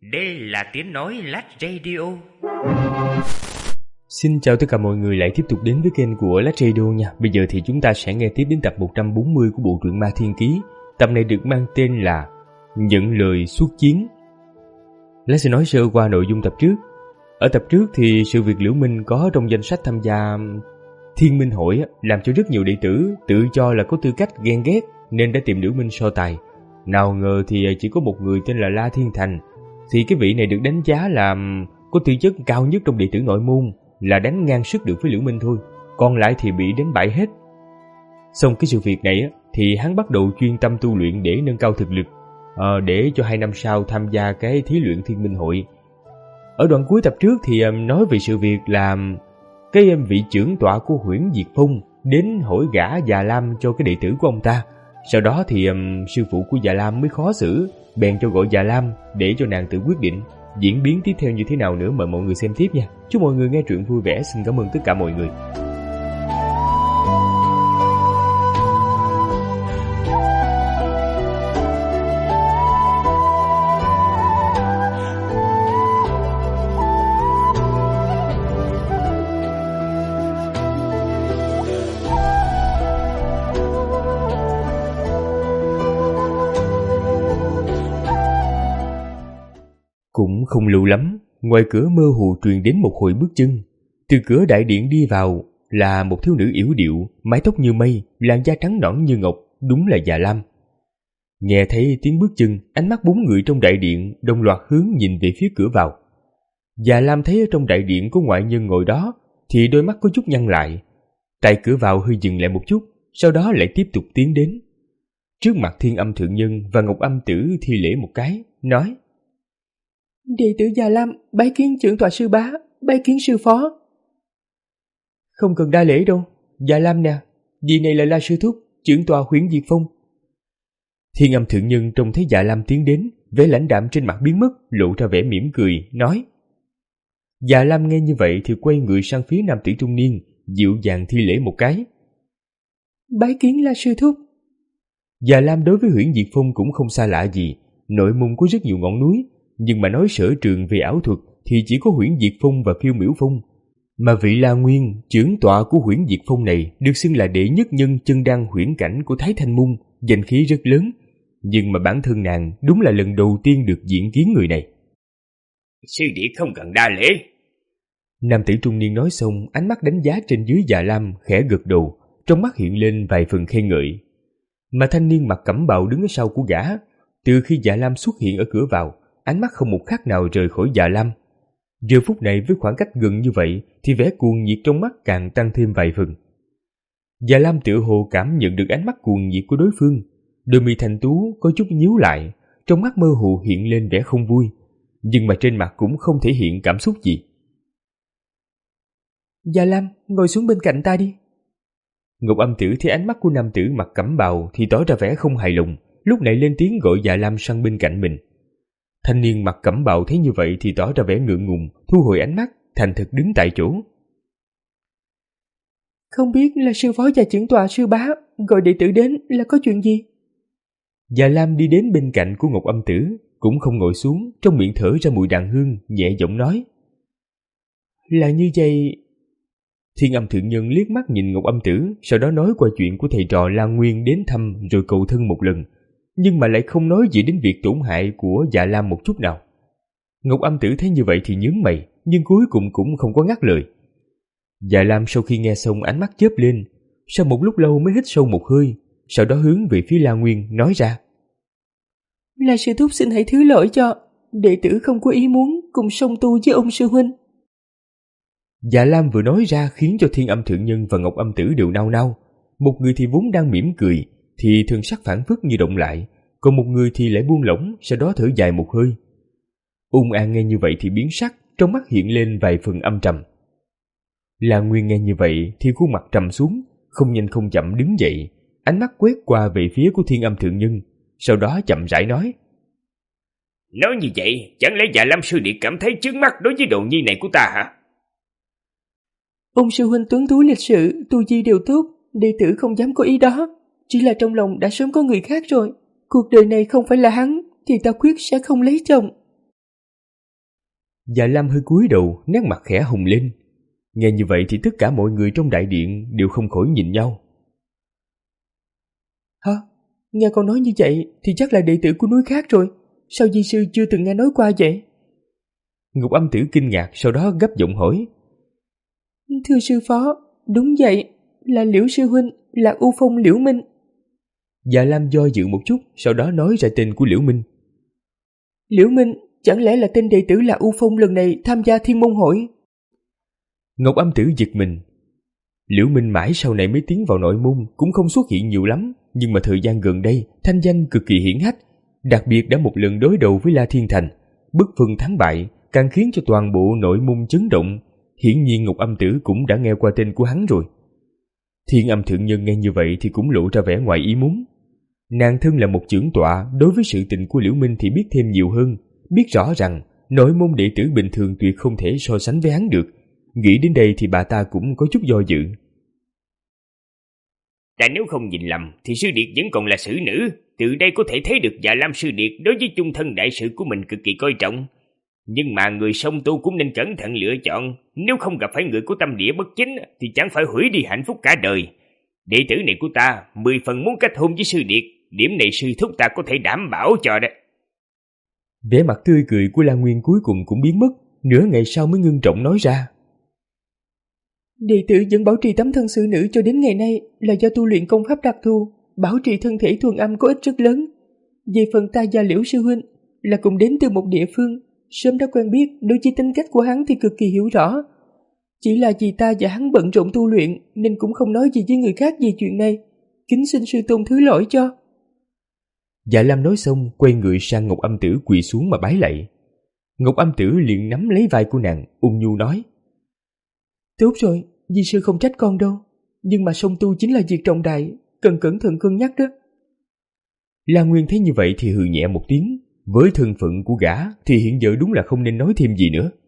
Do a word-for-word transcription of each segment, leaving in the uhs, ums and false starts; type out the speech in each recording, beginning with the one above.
Đây là tiếng nói Lách Radio. Xin chào tất cả mọi người lại tiếp tục đến với kênh của Lách Radio nha. Bây giờ thì chúng ta sẽ nghe tiếp đến tập một trăm bốn mươi của bộ truyện Ma Thiên Ký. Tập này được mang tên là Nhận Lời Xuất Chiến. Lách sẽ nói sơ qua nội dung tập trước. Ở tập trước thì sự việc Liễu Minh có trong danh sách tham gia Thiên Minh Hội làm cho rất nhiều đệ tử tự cho là có tư cách ghen ghét nên đã tìm Liễu Minh so tài. Nào ngờ thì chỉ có một người tên là La Thiên Thành, thì cái vị này được đánh giá là có tư chất cao nhất trong đệ tử nội môn, là đánh ngang sức được với Liễu Minh thôi, còn lại thì bị đánh bại hết. Xong cái sự việc này thì hắn bắt đầu chuyên tâm tu luyện để nâng cao thực lực, à, để cho hai năm sau tham gia cái thí luyện Thiên Minh Hội. Ở đoạn cuối tập trước thì nói về sự việc là cái vị trưởng tọa của Huyễn Diệt Phong đến hỏi gả Già Lam cho cái đệ tử của ông ta. Sau đó thì um, sư phụ của Già Lam mới khó xử, bèn cho gọi Già Lam để cho nàng tự quyết định. Diễn biến tiếp theo như thế nào nữa mời mọi người xem tiếp nha. Chúc mọi người nghe truyện vui vẻ. Xin cảm ơn tất cả mọi người. Cũng không lâu lắm, ngoài cửa mơ hồ truyền đến một hồi bước chân. Từ cửa đại điện đi vào là một thiếu nữ yểu điệu, mái tóc như mây, làn da trắng nõn như ngọc, đúng là Già Lam. Nghe thấy tiếng bước chân, ánh mắt bốn người trong đại điện đồng loạt hướng nhìn về phía cửa vào. Già Lam thấy ở trong đại điện có ngoại nhân ngồi đó, thì đôi mắt có chút nhăn lại. Tại cửa vào hơi dừng lại một chút, sau đó lại tiếp tục tiến đến. Trước mặt Thiên Âm Thượng Nhân và Ngọc Âm Tử thi lễ một cái, nói: Đệ tử Già Lam bái kiến trưởng tọa sư bá, bái kiến sư phó. Không cần đa lễ đâu, Già Lam nè, vị này là La sư thúc, trưởng tọa Huyễn Diệt Phong. Thiên Âm Thượng Nhân trông thấy Già Lam tiến đến, vẻ lãnh đạm trên mặt biến mất, lộ ra vẻ mỉm cười, nói. Già Lam nghe như vậy thì quay người sang phía nam tử trung niên, dịu dàng thi lễ một cái. Bái kiến La sư thúc. Già Lam đối với Huyễn Diệt Phong cũng không xa lạ gì, nội môn có rất nhiều ngọn núi, nhưng mà nói sở trường về ảo thuật thì chỉ có Huyễn Diệt Phong và Phiêu Miểu Phong. Mà vị La Nguyên, trưởng tọa của Huyễn Diệt Phong này được xưng là đệ nhất nhân chân đan huyễn cảnh của Thái Thanh Môn, danh khí rất lớn. Nhưng mà bản thân nàng đúng là lần đầu tiên được diện kiến người này. Sư đệ không cần đa lễ. Nam tử trung niên nói xong, ánh mắt đánh giá trên dưới Già Lam, khẽ gật đầu, trong mắt hiện lên vài phần khen ngợi. Mà thanh niên mặc cẩm bào đứng ở sau của gã, từ khi Già Lam xuất hiện ở cửa vào, ánh mắt không một khắc nào rời khỏi Già Lam. Giờ phút này với khoảng cách gần như vậy thì vẻ cuồng nhiệt trong mắt càng tăng thêm vài phần. Già Lam tựa hồ cảm nhận được ánh mắt cuồng nhiệt của đối phương, đôi mi thanh tú có chút nhíu lại, trong mắt mơ hồ hiện lên vẻ không vui, nhưng mà trên mặt cũng không thể hiện cảm xúc gì. Già Lam, ngồi xuống bên cạnh ta đi. Ngọc Âm Tử thấy ánh mắt của nam tử mặc cẩm bào thì tỏ ra vẻ không hài lòng, lúc này lên tiếng gọi Già Lam sang bên cạnh mình. Thanh niên mặc cẩm bào thấy như vậy thì tỏ ra vẻ ngượng ngùng, thu hồi ánh mắt, thành thực đứng tại chỗ. Không biết là sư phó và trưởng tọa sư bá gọi đệ tử đến là có chuyện gì? Già Lam đi đến bên cạnh của Ngọc Âm Tử, cũng không ngồi xuống, trong miệng thở ra mùi đàn hương, nhẹ giọng nói. Là như vậy. Thiên Âm Thượng Nhân liếc mắt nhìn Ngọc Âm Tử, sau đó nói qua chuyện của thầy trò La Nguyên đến thăm rồi cầu thân một lần, nhưng mà lại không nói gì đến việc tổn hại của Già Lam một chút nào. Ngọc Âm Tử thấy như vậy thì nhướng mày, nhưng cuối cùng cũng không có ngắt lời. Già Lam sau khi nghe xong ánh mắt chớp lên, sau một lúc lâu mới hít sâu một hơi, sau đó hướng về phía La Nguyên nói ra. La sư thúc xin hãy thứ lỗi cho, đệ tử không có ý muốn cùng song tu với ông sư huynh. Già Lam vừa nói ra khiến cho Thiên Âm Thượng Nhân và Ngọc Âm Tử đều nao nao. Một người thì vốn đang mỉm cười thì thần sắc phản phất như động lại, còn một người thì lại buông lỏng, sau đó thở dài một hơi. Ung An nghe như vậy thì biến sắc, trong mắt hiện lên vài phần âm trầm. La Nguyên nghe như vậy thì khuôn mặt trầm xuống, không nhanh không chậm đứng dậy, ánh mắt quét qua về phía của Thiên Âm Thượng Nhân, sau đó chậm rãi nói. Nói như vậy, chẳng lẽ Già Lam sư đệ cảm thấy chướng mắt đối với đồ nhi này của ta hả? Ông sư huynh tuấn tú lịch sự, tu vi đều tốt, đệ tử không dám có ý đó, chỉ là trong lòng đã sớm có người khác rồi. Cuộc đời này không phải là hắn thì ta quyết sẽ không lấy chồng. Dạ Lam hơi cúi đầu, nét mặt khẽ hồng lên. Nghe như vậy thì tất cả mọi người trong đại điện đều không khỏi nhìn nhau. Hả? Nghe con nói như vậy thì chắc là đệ tử của núi khác rồi. Sao di sư chưa từng nghe nói qua vậy? Ngọc Âm Tử kinh ngạc, sau đó gấp giọng hỏi. Thưa sư phó, đúng vậy, là Liễu sư huynh, là U Phong Liễu Minh. Dạ Lam do dự một chút, sau đó nói ra tên của Liễu Minh. Liễu Minh, chẳng lẽ là tên đệ tử là U Phong lần này tham gia Thiên Môn Hội? Ngọc Âm Tử giật mình. Liễu Minh mãi sau này mới tiến vào nội môn, cũng không xuất hiện nhiều lắm, nhưng mà thời gian gần đây thanh danh cực kỳ hiển hách, đặc biệt đã một lần đối đầu với La Thiên Thành, bất phân thắng bại, càng khiến cho toàn bộ nội môn chấn động. Hiển nhiên Ngọc Âm Tử cũng đã nghe qua tên của hắn rồi. Thiên Âm thượng nhân nghe như vậy thì cũng lộ ra vẻ ngoài ý muốn. Nàng thân là một trưởng tọa, đối với sự tình của Liễu Minh thì biết thêm nhiều hơn, biết rõ rằng nội môn đệ tử bình thường tuyệt không thể so sánh với hắn được. Nghĩ đến đây thì bà ta cũng có chút do dự. Ta nếu không nhìn lầm thì sư điệt vẫn còn là xử nữ. Từ đây có thể thấy được Dạ Lam sư điệt đối với chung thân đại sự của mình cực kỳ coi trọng. Nhưng mà người song tu cũng nên cẩn thận lựa chọn. Nếu không gặp phải người có tâm địa bất chính thì chẳng phải hủy đi hạnh phúc cả đời. Đệ tử này của ta mười phần muốn kết hôn với sư điệt. Điểm này sư thúc ta có thể đảm bảo cho đấy. Vẻ mặt tươi cười của La Nguyên cuối cùng cũng biến mất. Nửa ngày sau mới ngưng trọng nói ra. Đệ tử vẫn bảo trì tấm thân xử nữ cho đến ngày nay là do tu luyện công pháp đặc thù, bảo trì thân thể thuần âm có ích rất lớn. Về phần ta và Liễu sư huynh là cùng đến từ một địa phương, sớm đã quen biết, đối với tính cách của hắn thì cực kỳ hiểu rõ. Chỉ là vì ta và hắn bận rộn tu luyện nên cũng không nói gì với người khác về chuyện này. Kính xin sư tôn thứ lỗi cho. Dạ Lam nói xong quay người sang Ngọc Âm Tử quỳ xuống mà bái lạy. Ngọc Âm Tử liền nắm lấy vai của nàng, ung nhu nói. Tốt rồi, di sư không trách con đâu. Nhưng mà song tu chính là việc trọng đại, cần cẩn thận cân nhắc đó. La Nguyên thấy như vậy thì hừ nhẹ một tiếng. Với thân phận của gã thì hiện giờ đúng là không nên nói thêm gì nữa.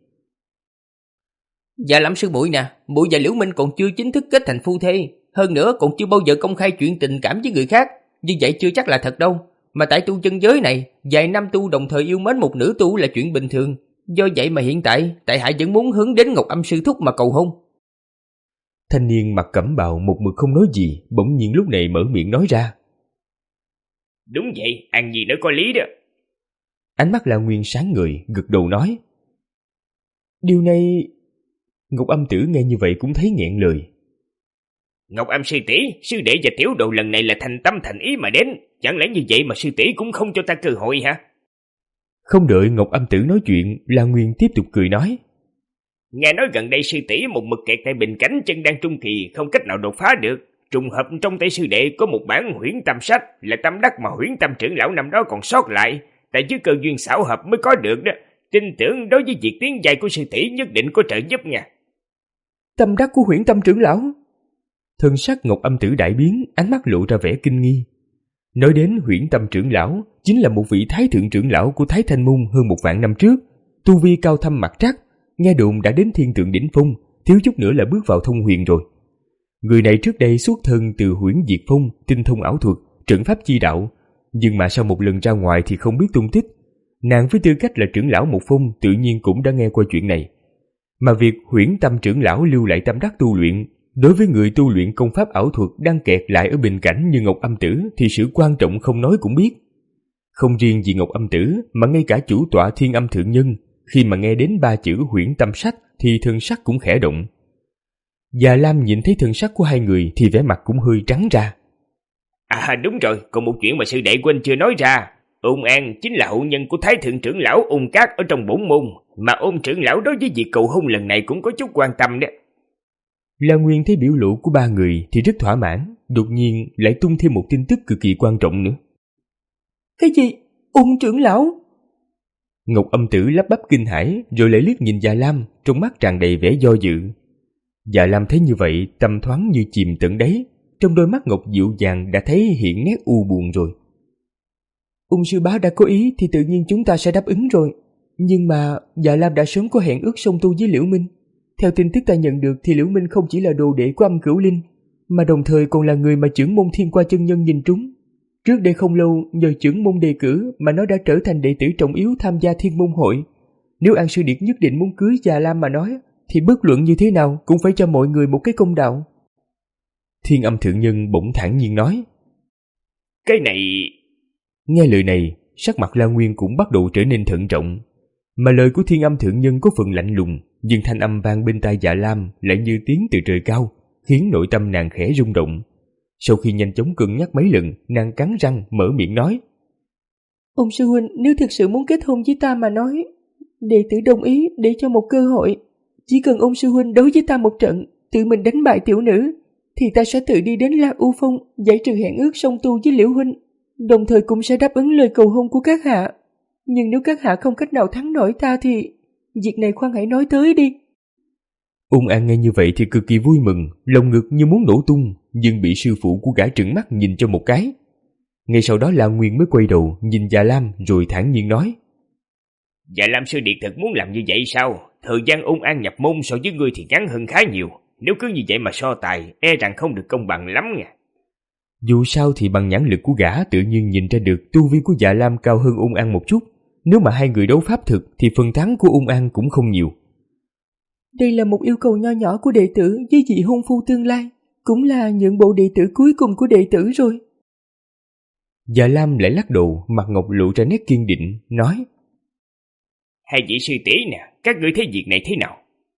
Dạ Lam sư muội nè, muội và Liễu Minh còn chưa chính thức kết thành phu thê, hơn nữa còn chưa bao giờ công khai chuyện tình cảm với người khác, như vậy chưa chắc là thật đâu. Mà tại tu chân giới này, vài năm tu đồng thời yêu mến một nữ tu là chuyện bình thường. Do vậy mà hiện tại, tại hạ vẫn muốn hướng đến Ngọc Âm sư thúc mà cầu hôn. Thanh niên mặc cẩm bào một mực không nói gì, bỗng nhiên lúc này mở miệng nói ra. Đúng vậy, An Nhi nói có lý đó. Ánh mắt La Nguyên sáng ngời, gật đầu nói. Điều này... Ngọc Âm Tử nghe như vậy cũng thấy nghẹn lời. Ngọc Âm sư tỷ, sư đệ và tiểu đồ lần này là thành tâm thành ý mà đến. Chẳng lẽ như vậy mà sư tỷ cũng không cho ta cơ hội hả? Không đợi Ngọc Âm Tử nói chuyện, La Nguyên tiếp tục cười nói. Nghe nói gần đây sư tỷ một mực kẹt tại bình cảnh chân đang trung kỳ, không cách nào đột phá được. Trùng hợp trong tay sư đệ có một bản huyễn tâm sách, là tâm đắc mà huyễn tâm trưởng lão năm đó còn sót lại. Tại dưới cơ duyên xảo hợp mới có được đó. Tin tưởng đối với việc tiến giai của sư tỷ nhất định có trợ giúp nha. Tâm đắc của huyễn tâm trưởng lão? Thân sắc Ngọc Âm Tử đại biến, ánh mắt lộ ra vẻ kinh nghi. Nói đến huyễn tâm trưởng lão, chính là một vị thái thượng trưởng lão của Thái Thanh Môn hơn một vạn năm trước, tu vi cao thâm mặt trắc, nghe đồn đã đến thiên tượng đỉnh phong, thiếu chút nữa là bước vào thông huyền rồi. Người này trước đây xuất thân từ Huyễn Diệt Phong, tinh thông ảo thuật, trận pháp chi đạo, nhưng mà sau một lần ra ngoài thì không biết tung tích. Nàng với tư cách là trưởng lão một phong tự nhiên cũng đã nghe qua chuyện này. Mà việc huyễn tâm trưởng lão lưu lại tâm đắc tu luyện, đối với người tu luyện công pháp ảo thuật đang kẹt lại ở bình cảnh như Ngọc Âm Tử thì sự quan trọng không nói cũng biết. Không riêng gì Ngọc Âm Tử mà ngay cả chủ tọa Thiên Âm thượng nhân, khi mà nghe đến ba chữ huyễn tâm sách thì thân sắc cũng khẽ động. Già Lam nhìn thấy thân sắc của hai người thì vẻ mặt cũng hơi trắng ra. À đúng rồi, còn một chuyện mà sư đệ quên chưa nói ra. Ôn An chính là hậu nhân của Thái thượng trưởng lão Ôn Cát ở trong bổn môn, mà Ôn trưởng lão đối với việc cầu hôn lần này cũng có chút quan tâm đấy. La Nguyên thấy biểu lộ của ba người thì rất thỏa mãn, đột nhiên lại tung thêm một tin tức cực kỳ quan trọng nữa. Cái gì? Ôn trưởng lão? Ngọc Âm Tử lắp bắp kinh hãi rồi lại liếc nhìn Già Lam, trong mắt tràn đầy vẻ do dự. Già Lam thấy như vậy, tâm thoáng như chìm tận đáy, trong đôi mắt ngọc dịu dàng đã thấy hiện nét u buồn rồi. Ung sư bá đã có ý thì tự nhiên chúng ta sẽ đáp ứng rồi. Nhưng mà Dạ Lam đã sớm có hẹn ước song tu với Liễu Minh. Theo tin tức ta nhận được thì Liễu Minh không chỉ là đồ đệ của Âm Cửu Linh, mà đồng thời còn là người mà trưởng môn Thiên Qua chân nhân nhìn trúng. Trước đây không lâu nhờ trưởng môn đề cử mà nó đã trở thành đệ tử trọng yếu tham gia Thiên Môn Hội. Nếu An Sư Điệt nhất định muốn cưới Già Lam mà nói, thì bất luận như thế nào cũng phải cho mọi người một cái công đạo. Thiên Âm Thượng Nhân bỗng thản nhiên nói. Cái này... Nghe lời này, sắc mặt La Nguyên cũng bắt đầu trở nên thận trọng. Mà lời của Thiên Âm Thượng Nhân có phần lạnh lùng, nhưng thanh âm vang bên tai Dạ Lam lại như tiếng từ trời cao, khiến nội tâm nàng khẽ rung động. Sau khi nhanh chóng cân nhắc mấy lần, nàng cắn răng mở miệng nói. Ông sư huynh nếu thực sự muốn kết hôn với ta mà nói, đệ tử đồng ý để cho một cơ hội. Chỉ cần ông sư huynh đấu với ta một trận, tự mình đánh bại tiểu nữ, thì ta sẽ tự đi đến Lạc U Phong giải trừ hẹn ước song tu với Liễu huynh, đồng thời cũng sẽ đáp ứng lời cầu hôn của các hạ. Nhưng nếu các hạ không cách nào thắng nổi ta thì việc này khoan hãy nói tới đi. Ung An nghe như vậy thì cực kỳ vui mừng, lồng ngực như muốn nổ tung, nhưng bị sư phụ của gã trừng mắt nhìn cho một cái. Ngay sau đó La Nguyên mới quay đầu nhìn Dạ Lam rồi thản nhiên nói. Dạ Lam sư điệt thật muốn làm như vậy sao? Thời gian Ung An nhập môn so với ngươi thì ngắn hơn khá nhiều. Nếu cứ như vậy mà so tài, e rằng không được công bằng lắm nha. Dù sao thì bằng nhãn lực của gã tự nhiên nhìn ra được tu vi của Dạ Lam cao hơn Ung An một chút. Nếu mà hai người đấu pháp thực thì phần thắng của Ung An cũng không nhiều. Đây là một yêu cầu nho nhỏ của đệ tử với vị hôn phu tương lai, cũng là nhượng bộ đệ tử cuối cùng của đệ tử rồi. Dạ Lam lại lắc đầu, mặt ngọc lộ ra nét kiên định, nói. Hai vị sư tỷ nè, các ngươi thấy việc này thế nào?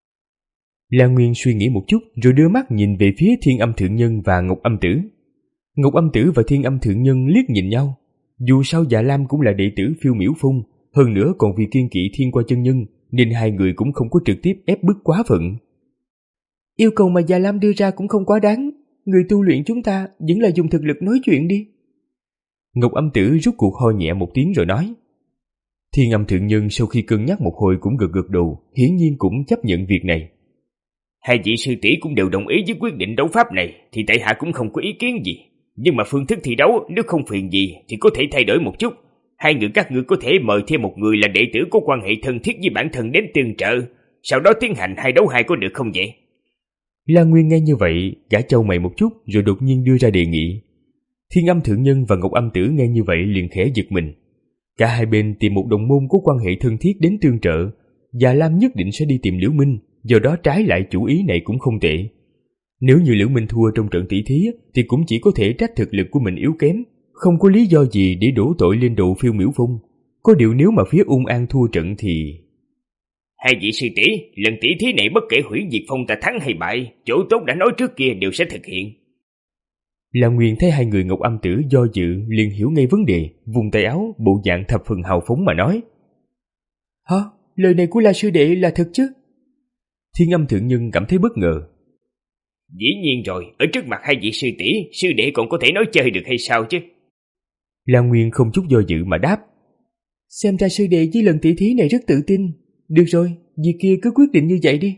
La Nguyên suy nghĩ một chút rồi đưa mắt nhìn về phía Thiên Âm Thượng Nhân và Ngọc Âm Tử. Ngọc Âm Tử và Thiên Âm Thượng Nhân liếc nhìn nhau. Dù sao Dạ Lam cũng là đệ tử Phiêu Miểu Phong, hơn nữa còn vì kiên kỵ Thiên Qua chân nhân, nên hai người cũng không có trực tiếp ép bức quá phận. Yêu cầu mà Dạ Lam đưa ra cũng không quá đáng, người tu luyện chúng ta vẫn là dùng thực lực nói chuyện đi. Ngọc Âm Tử rút cuộc ho nhẹ một tiếng rồi nói. Thiên Âm Thượng Nhân sau khi cân nhắc một hồi cũng gật gật đầu, hiển nhiên cũng chấp nhận việc này. Hai vị sư tỷ cũng đều đồng ý với quyết định đấu pháp này, thì tại hạ cũng không có ý kiến gì. Nhưng mà phương thức thi đấu nếu không phiền gì thì có thể thay đổi một chút. Hai người các ngươi có thể mời thêm một người là đệ tử có quan hệ thân thiết với bản thân đến tương trợ, sau đó tiến hành hai đấu hai có được không vậy? La Nguyên nghe như vậy, gã chau mày một chút rồi đột nhiên đưa ra đề nghị. Thiên Âm Thượng Nhân và Ngọc Âm Tử nghe như vậy liền khẽ giật mình. Cả hai bên tìm một đồng môn có quan hệ thân thiết đến tương trợ, và Lam nhất định sẽ đi tìm Liễu Minh, do đó trái lại chủ ý này cũng không tệ. Nếu như Liễu Minh thua trong trận tỷ thí thì cũng chỉ có thể trách thực lực của mình yếu kém, không có lý do gì để đổ tội lên đầu Phiêu Miểu Phong. Có điều nếu mà phía Ung An thua trận thì... Hai vị sư tỷ, lần tỷ thí này bất kể Hủy Diệt Phong ta thắng hay bại, chỗ tốt đã nói trước kia đều sẽ thực hiện. La Nguyên thấy hai người Ngọc Âm Tử do dự liền hiểu ngay vấn đề, vùng tay áo bộ dạng thập phần hào phóng mà nói. Hả? Lời này của La sư đệ là thật chứ? Thiên Âm Thượng Nhân cảm thấy bất ngờ. Dĩ nhiên rồi, ở trước mặt hai vị sư tỷ, sư đệ còn có thể nói chơi được hay sao chứ? La Nguyên không chút do dự mà đáp. Xem ra sư đệ với lần tỷ thí này rất tự tin. Được rồi, việc kia cứ quyết định như vậy đi.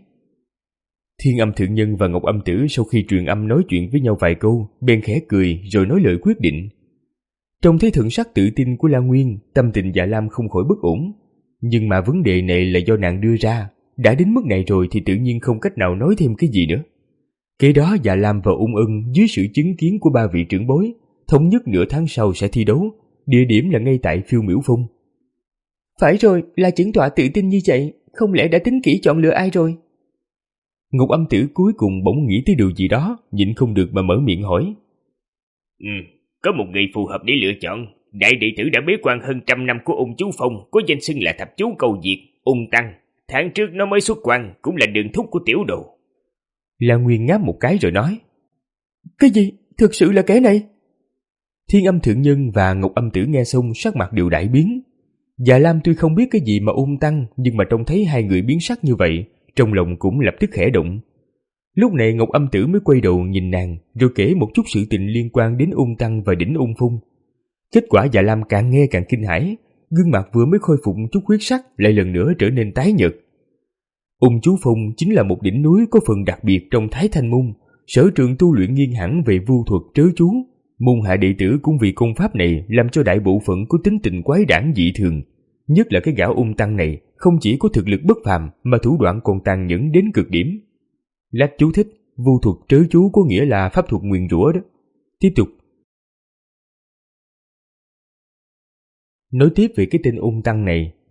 Thiên Âm Thượng Nhân và Ngọc Âm Tử sau khi truyền âm nói chuyện với nhau vài câu, bèn khẽ cười rồi nói lời quyết định. Trông thấy thần sắc tự tin của La Nguyên, tâm tình Dạ Lam không khỏi bất ổn. Nhưng mà vấn đề này là do nàng đưa ra, đã đến mức này rồi thì tự nhiên không cách nào nói thêm cái gì nữa. Kế đó Dạ Lam và Ung Ân dưới sự chứng kiến của ba vị trưởng bối, thống nhất nửa tháng sau sẽ thi đấu, địa điểm là ngay tại Phiêu Miểu Phong. Phải rồi, là chứng tọa tự tin như vậy, không lẽ đã tính kỹ chọn lựa ai rồi? Ngọc Âm Tử cuối cùng bỗng nghĩ tới điều gì đó, nhịn không được mà mở miệng hỏi. Ừ, có một người phù hợp để lựa chọn. Đại đệ tử đã bế quan hơn trăm năm của Ung Chú Phong, có danh xưng là thập chú cầu diệt, Ung Tăng. Tháng trước nó mới xuất quan, cũng là đường thúc của tiểu đồ. La Nguyên ngáp một cái rồi nói. Cái gì? Thực sự là kẻ này? Thiên Âm Thượng Nhân và Ngọc Âm Tử nghe xong sắc mặt đều đại biến. Dạ Lam tuy không biết cái gì mà Ung Tăng, nhưng mà trông thấy hai người biến sắc như vậy, trong lòng cũng lập tức khẽ động. Lúc này Ngọc Âm Tử mới quay đầu nhìn nàng, rồi kể một chút sự tình liên quan đến Ung Tăng và đỉnh Ung Phong. Kết quả Dạ Lam càng nghe càng kinh hãi, gương mặt vừa mới khôi phục chút huyết sắc lại lần nữa trở nên tái nhợt. Ung Chú Phong chính là một đỉnh núi có phần đặc biệt trong Thái Thanh Môn, sở trường tu luyện nghiêng hẳn về vu thuật trớ chú. Môn hạ đệ tử cũng vì công pháp này làm cho đại bộ phận có tính tình quái đản dị thường. Nhất là cái gã Ung Tăng này không chỉ có thực lực bất phàm mà thủ đoạn còn tàn nhẫn đến cực điểm. Lát chú thích, vu thuật trớ chú có nghĩa là pháp thuật nguyền rủa đó. Tiếp tục. Nói tiếp về cái tên Ung Tăng này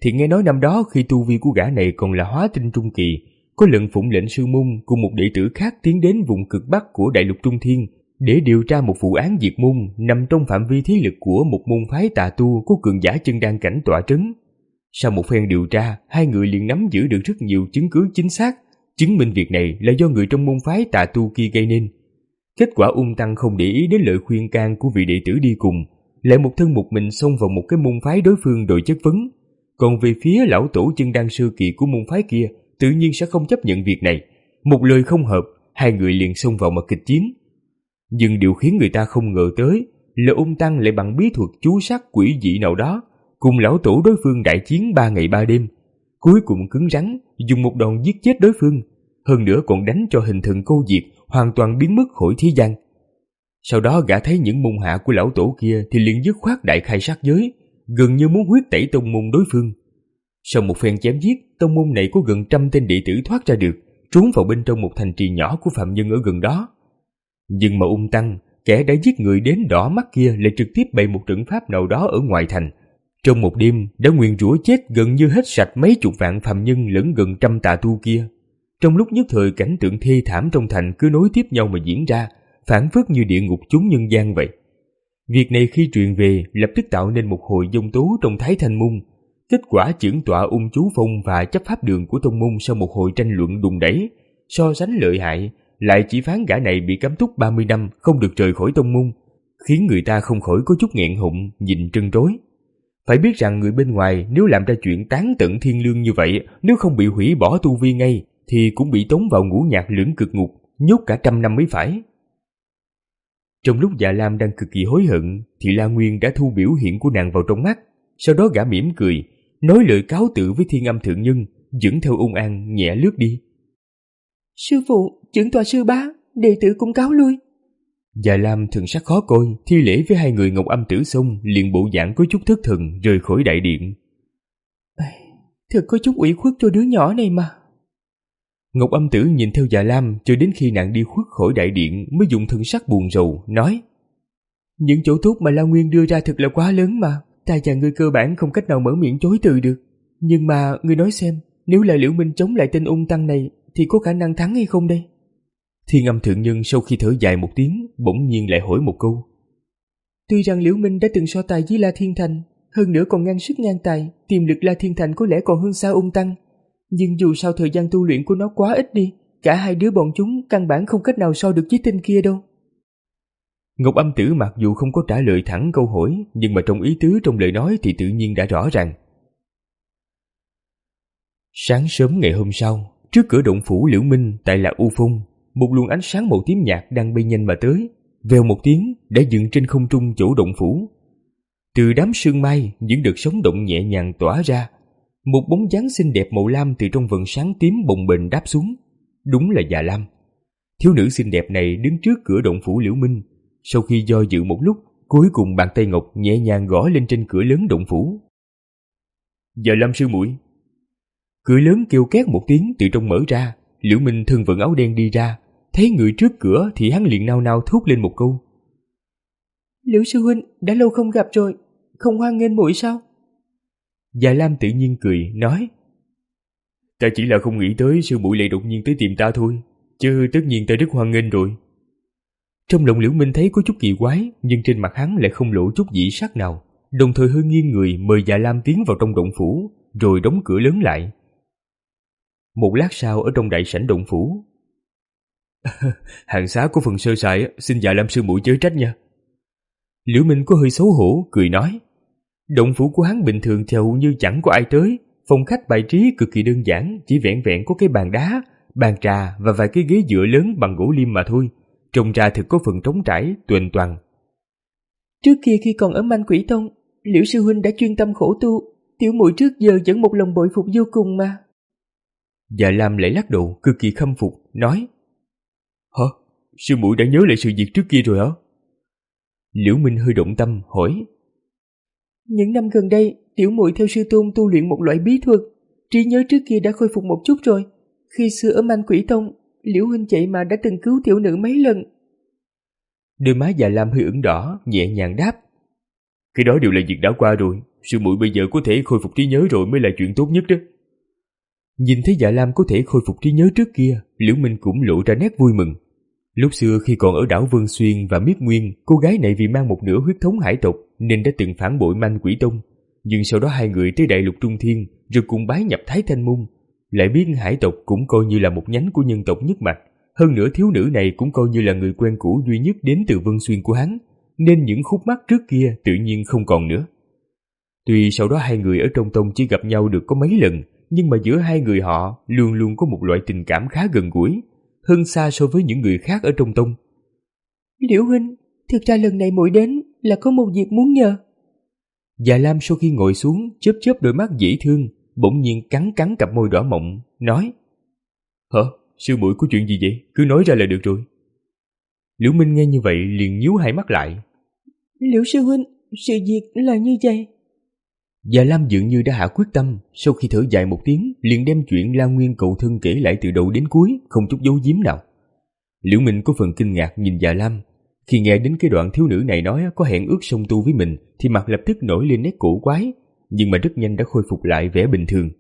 thì nghe nói năm đó khi tu vi của gã này còn là hóa tinh trung kỳ, có lần phụng lệnh sư môn cùng một đệ tử khác tiến đến vùng cực bắc của đại lục Trung Thiên để điều tra một vụ án diệt môn nằm trong phạm vi thế lực của một môn phái tà tu có cường giả chân đan cảnh tọa trấn. Sau một phen điều tra, hai người liền nắm giữ được rất nhiều chứng cứ chính xác, chứng minh việc này là do người trong môn phái tà tu kia gây nên. Kết quả Ung Tăng không để ý đến lời khuyên can của vị đệ tử đi cùng, lại một thân một mình xông vào một cái môn phái đối phương đòi chất vấn. Còn về phía lão tổ chân đan sơ kỳ của môn phái kia, tự nhiên sẽ không chấp nhận việc này. Một lời không hợp, hai người liền xông vào mặt kịch chiến. Nhưng điều khiến người ta không ngờ tới là Ung Tăng lại bằng bí thuật chú sát quỷ dị nào đó, cùng lão tổ đối phương đại chiến ba ngày ba đêm, cuối cùng cứng rắn dùng một đòn giết chết đối phương, hơn nữa còn đánh cho hình thần câu diệt, hoàn toàn biến mất khỏi thế gian. Sau đó gã thấy những môn hạ của lão tổ kia thì liền dứt khoát đại khai sát giới, gần như muốn huyết tẩy tông môn đối phương. Sau một phen chém giết, tông môn này có gần trăm tên đệ tử thoát ra được, trốn vào bên trong một thành trì nhỏ của phạm nhân ở gần đó. Nhưng mà Ung Tăng, kẻ đã giết người đến đỏ mắt kia, lại trực tiếp bày một trận pháp nào đó ở ngoài thành. Trong một đêm đã nguyền rủa chết gần như hết sạch mấy chục vạn phạm nhân lẫn gần trăm tà tu kia. Trong lúc nhất thời, cảnh tượng thê thảm trong thành cứ nối tiếp nhau mà diễn ra, phảng phất như địa ngục chốn nhân gian vậy. Việc này khi truyền về lập tức tạo nên một hồi giông tố trong Thái Thanh môn. Kết quả chưởng tọa Ung Chú Phong và chấp pháp đường của tông môn sau một hồi tranh luận đùng đẩy, so sánh lợi hại, lại chỉ phán gã này bị cấm túc ba mươi năm không được rời khỏi tông môn, khiến người ta không khỏi có chút nghẹn họng nhìn trân trối. Phải biết rằng người bên ngoài nếu làm ra chuyện tán tận thiên lương như vậy, nếu không bị hủy bỏ tu vi ngay thì cũng bị tống vào ngũ nhạc lưỡng cực ngục, nhốt cả trăm năm mới phải. Trong lúc Dạ Lam đang cực kỳ hối hận thì La Nguyên đã thu biểu hiện của nàng vào trong mắt. Sau đó gã mỉm cười, nói lời cáo tự với Thiên Âm thượng nhân, dẫn theo Ung An nhẹ lướt đi. Sư phụ, trưởng tọa sư bá, đệ tử cũng cáo lui. Dạ Lam thần sắc khó coi, thi lễ với hai người Ngọc Âm Tử xong, liền bộ dạng có chút thất thần rời khỏi đại điện. Thật có chút ủy khuất cho đứa nhỏ này mà. Ngọc Âm Tử nhìn theo Dạ Lam cho đến khi nàng đi khuất khỏi đại điện mới dùng thần sắc buồn rầu nói: Những chỗ tốt mà La Nguyên đưa ra thật là quá lớn mà, ta và ngươi cơ bản không cách nào mở miệng chối từ được. Nhưng mà ngươi nói xem, nếu là Liễu Minh chống lại tên Ung Tăng này thì có khả năng thắng hay không đây? Thiên Âm thượng nhân sau khi thở dài một tiếng, bỗng nhiên lại hỏi một câu. Tuy rằng Liễu Minh đã từng so tài với La Thiên Thành, hơn nữa còn ngang sức ngang tài, tiềm lực La Thiên Thành có lẽ còn hơn xa Ung Tăng, nhưng dù sao thời gian tu luyện của nó quá ít đi, cả hai đứa bọn chúng căn bản không cách nào so được với tên kia đâu. Ngọc Âm Tử mặc dù không có trả lời thẳng câu hỏi, nhưng mà trong ý tứ trong lời nói thì tự nhiên đã rõ ràng. Sáng sớm ngày hôm sau, trước cửa động phủ Liễu Minh tại Lạc U Phong, một luồng ánh sáng màu tím nhạt đang bay nhanh mà tới, vèo một tiếng đã dừng trên không trung chỗ động phủ. Từ đám sương mai, những đợt sóng động nhẹ nhàng tỏa ra, một bóng dáng xinh đẹp màu lam từ trong vầng sáng tím bồng bềnh đáp xuống. Đúng là Dạ Lam. Thiếu nữ xinh đẹp này đứng trước cửa động phủ Liễu Minh, sau khi do dự một lúc, cuối cùng bàn tay ngọc nhẹ nhàng gõ lên trên cửa lớn động phủ. Dạ Lam sư muội. Cửa lớn kêu két một tiếng từ trong mở ra, Liễu Minh thân vận áo đen đi ra, thấy người trước cửa thì hắn liền nao nao thốt lên một câu. Liễu sư huynh, đã lâu không gặp rồi, không hoan nghênh muội sao? Dạ Lam tự nhiên cười, nói: Ta chỉ là không nghĩ tới sư muội lại đột nhiên tới tìm ta thôi, chứ tất nhiên ta rất hoan nghênh rồi. Trong lòng Liễu Minh thấy có chút kỳ quái, nhưng trên mặt hắn lại không lộ chút dị sắc nào, đồng thời hơi nghiêng người mời Dạ Lam tiến vào trong động phủ, rồi đóng cửa lớn lại. Một lát sau ở trong đại sảnh động phủ, hàng xá có phần sơ sài, xin Dạ Lam sư muội chớ trách nha. Liễu Minh có hơi xấu hổ, cười nói: Động phủ của hắn bình thường thì hầu như chẳng có ai tới, phòng khách bài trí cực kỳ đơn giản, chỉ vẹn vẹn có cái bàn đá, bàn trà và vài cái ghế dựa lớn bằng gỗ lim mà thôi, trông ra thực có phần trống trải, tuềnh toàng. Trước kia khi còn ở Manh Quỷ Tông, Liễu sư huynh đã chuyên tâm khổ tu, tiểu muội trước giờ vẫn một lòng bội phục vô cùng mà. Dạ Lam lại lắc đầu, cực kỳ khâm phục, nói: Hả? Sư muội đã nhớ lại sự việc trước kia rồi hả? Liễu Minh hơi động tâm, hỏi: Những năm gần đây, tiểu muội theo sư tôn tu luyện một loại bí thuật, trí nhớ trước kia đã khôi phục một chút rồi. Khi xưa ở Manh Quỷ Tông, Liễu huynh vậy mà đã từng cứu tiểu nữ mấy lần. Đôi má Dạ Lam hơi ửng đỏ, nhẹ nhàng đáp: Cái đó đều là việc đã qua rồi, sư muội bây giờ có thể khôi phục trí nhớ rồi mới là chuyện tốt nhất đó. Nhìn thấy Dạ Lam có thể khôi phục trí nhớ trước kia, Liễu Minh cũng lộ ra nét vui mừng. Lúc xưa khi còn ở đảo Vân Xuyên và Miết Nguyên, cô gái này vì mang một nửa huyết thống hải tộc nên đã từng phản bội Man Quỷ Tông. Nhưng sau đó hai người tới Đại Lục Trung Thiên rồi cùng bái nhập Thái Thanh Môn. Lại biết hải tộc cũng coi như là một nhánh của nhân tộc nhất mạch. Hơn nữa thiếu nữ này cũng coi như là người quen cũ duy nhất đến từ Vân Xuyên của hắn, nên những khúc mắc trước kia tự nhiên không còn nữa. Tuy sau đó hai người ở trong tông chỉ gặp nhau được có mấy lần, nhưng mà giữa hai người họ luôn luôn có một loại tình cảm khá gần gũi, hơn xa so với những người khác ở trong tông. Liễu huynh, thực ra lần này muội đến là có một việc muốn nhờ. Dạ Lam sau khi ngồi xuống chớp chớp đôi mắt dễ thương, bỗng nhiên cắn cắn cặp môi đỏ mọng, nói: Hả? Sư muội có chuyện gì vậy? Cứ nói ra là được rồi. Liễu Minh nghe như vậy liền nhíu hai mắt lại. Liễu sư huynh, sự việc là như vậy. Dạ Lam dường như đã hạ quyết tâm, sau khi thở dài một tiếng liền đem chuyện La Nguyên cậu thân kể lại từ đầu đến cuối, không chút giấu giếm nào. Liễu Minh có phần kinh ngạc nhìn Dạ Lam. Khi nghe đến cái đoạn thiếu nữ này nói có hẹn ước song tu với mình thì mặt lập tức nổi lên nét cổ quái, nhưng mà rất nhanh đã khôi phục lại vẻ bình thường.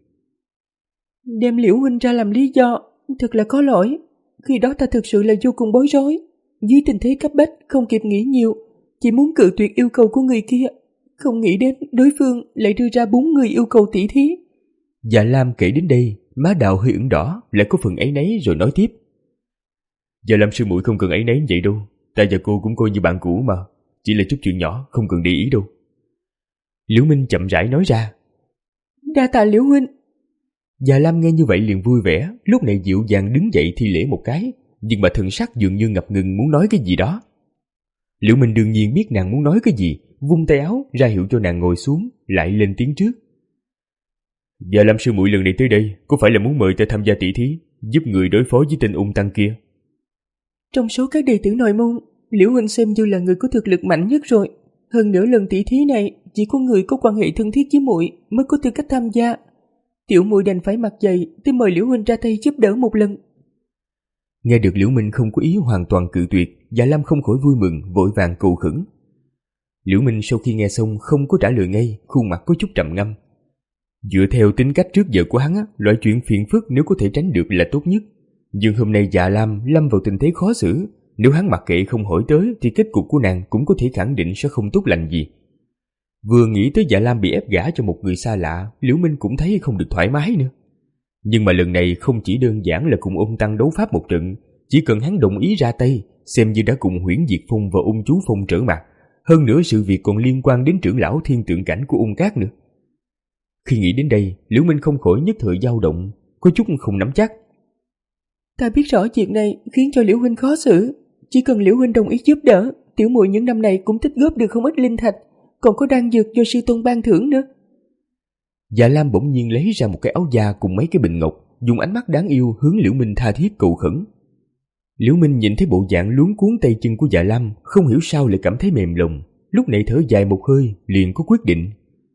Đem Liễu huynh ra làm lý do thật là có lỗi. Khi đó ta thực sự là vô cùng bối rối, dưới tình thế cấp bách không kịp nghĩ nhiều, chỉ muốn cự tuyệt yêu cầu của người kia. Không nghĩ đến đối phương lại đưa ra bốn người yêu cầu tỷ thí. Dạ Lam kể đến đây, má Đào hơi ửng đỏ, lại có phần áy náy rồi nói tiếp. Dạ Lam sư muội không cần áy náy vậy đâu, ta và cô cũng coi như bạn cũ mà, chỉ là chút chuyện nhỏ, không cần để ý đâu. Liễu Minh chậm rãi nói ra. Đa tạ Liễu huynh. Dạ Lam nghe như vậy liền vui vẻ, lúc này dịu dàng đứng dậy thi lễ một cái, nhưng mà thần sắc dường như ngập ngừng muốn nói cái gì đó. Liễu Minh đương nhiên biết nàng muốn nói cái gì, vung tay áo ra hiệu cho nàng ngồi xuống, lại lên tiếng trước. Dạ Lam sư muội lần này tới đây có phải là muốn mời ta tham gia tỷ thí, giúp người đối phó với tên ung tăng kia? Trong số các đệ tử nội môn, Liễu huynh xem như là người có thực lực mạnh nhất rồi. Hơn nữa lần tỷ thí này chỉ có người có quan hệ thân thiết với muội mới có tư cách tham gia. Tiểu muội đành phải mặc dày tới mời Liễu huynh ra tay giúp đỡ một lần. Nghe được Liễu Minh không có ý hoàn toàn cự tuyệt, Dạ Lam không khỏi vui mừng, vội vàng cầu khẩn. Liễu Minh sau khi nghe xong không có trả lời ngay, khuôn mặt có chút trầm ngâm. Dựa theo tính cách trước giờ của hắn, loại chuyện phiền phức nếu có thể tránh được là tốt nhất. Nhưng hôm nay Dạ Lam lâm vào tình thế khó xử, nếu hắn mặc kệ không hỏi tới thì kết cục của nàng cũng có thể khẳng định sẽ không tốt lành gì. Vừa nghĩ tới Dạ Lam bị ép gả cho một người xa lạ, Liễu Minh cũng thấy không được thoải mái nữa. Nhưng mà lần này không chỉ đơn giản là cùng ung tăng đấu pháp một trận, chỉ cần hắn đồng ý ra tay, xem như đã cùng Huyễn Diệt Phong và ung chú Phong trở mặt. Hơn nữa sự việc còn liên quan đến trưởng lão thiên tượng cảnh của ung cát nữa. Khi nghĩ đến đây, Liễu Minh không khỏi nhất thời dao động, có chút không nắm chắc. Ta biết rõ chuyện này khiến cho Liễu huynh khó xử, chỉ cần Liễu huynh đồng ý giúp đỡ, tiểu muội những năm này cũng tích góp được không ít linh thạch, còn có đan dược do sư tôn ban thưởng nữa. Dạ Lam bỗng nhiên lấy ra một cái áo da cùng mấy cái bình ngọc, dùng ánh mắt đáng yêu hướng Liễu Minh tha thiết cầu khẩn. Liễu Minh nhìn thấy bộ dạng luống cuống tay chân của Dạ Lam, không hiểu sao lại cảm thấy mềm lòng, lúc này thở dài một hơi, liền có quyết định.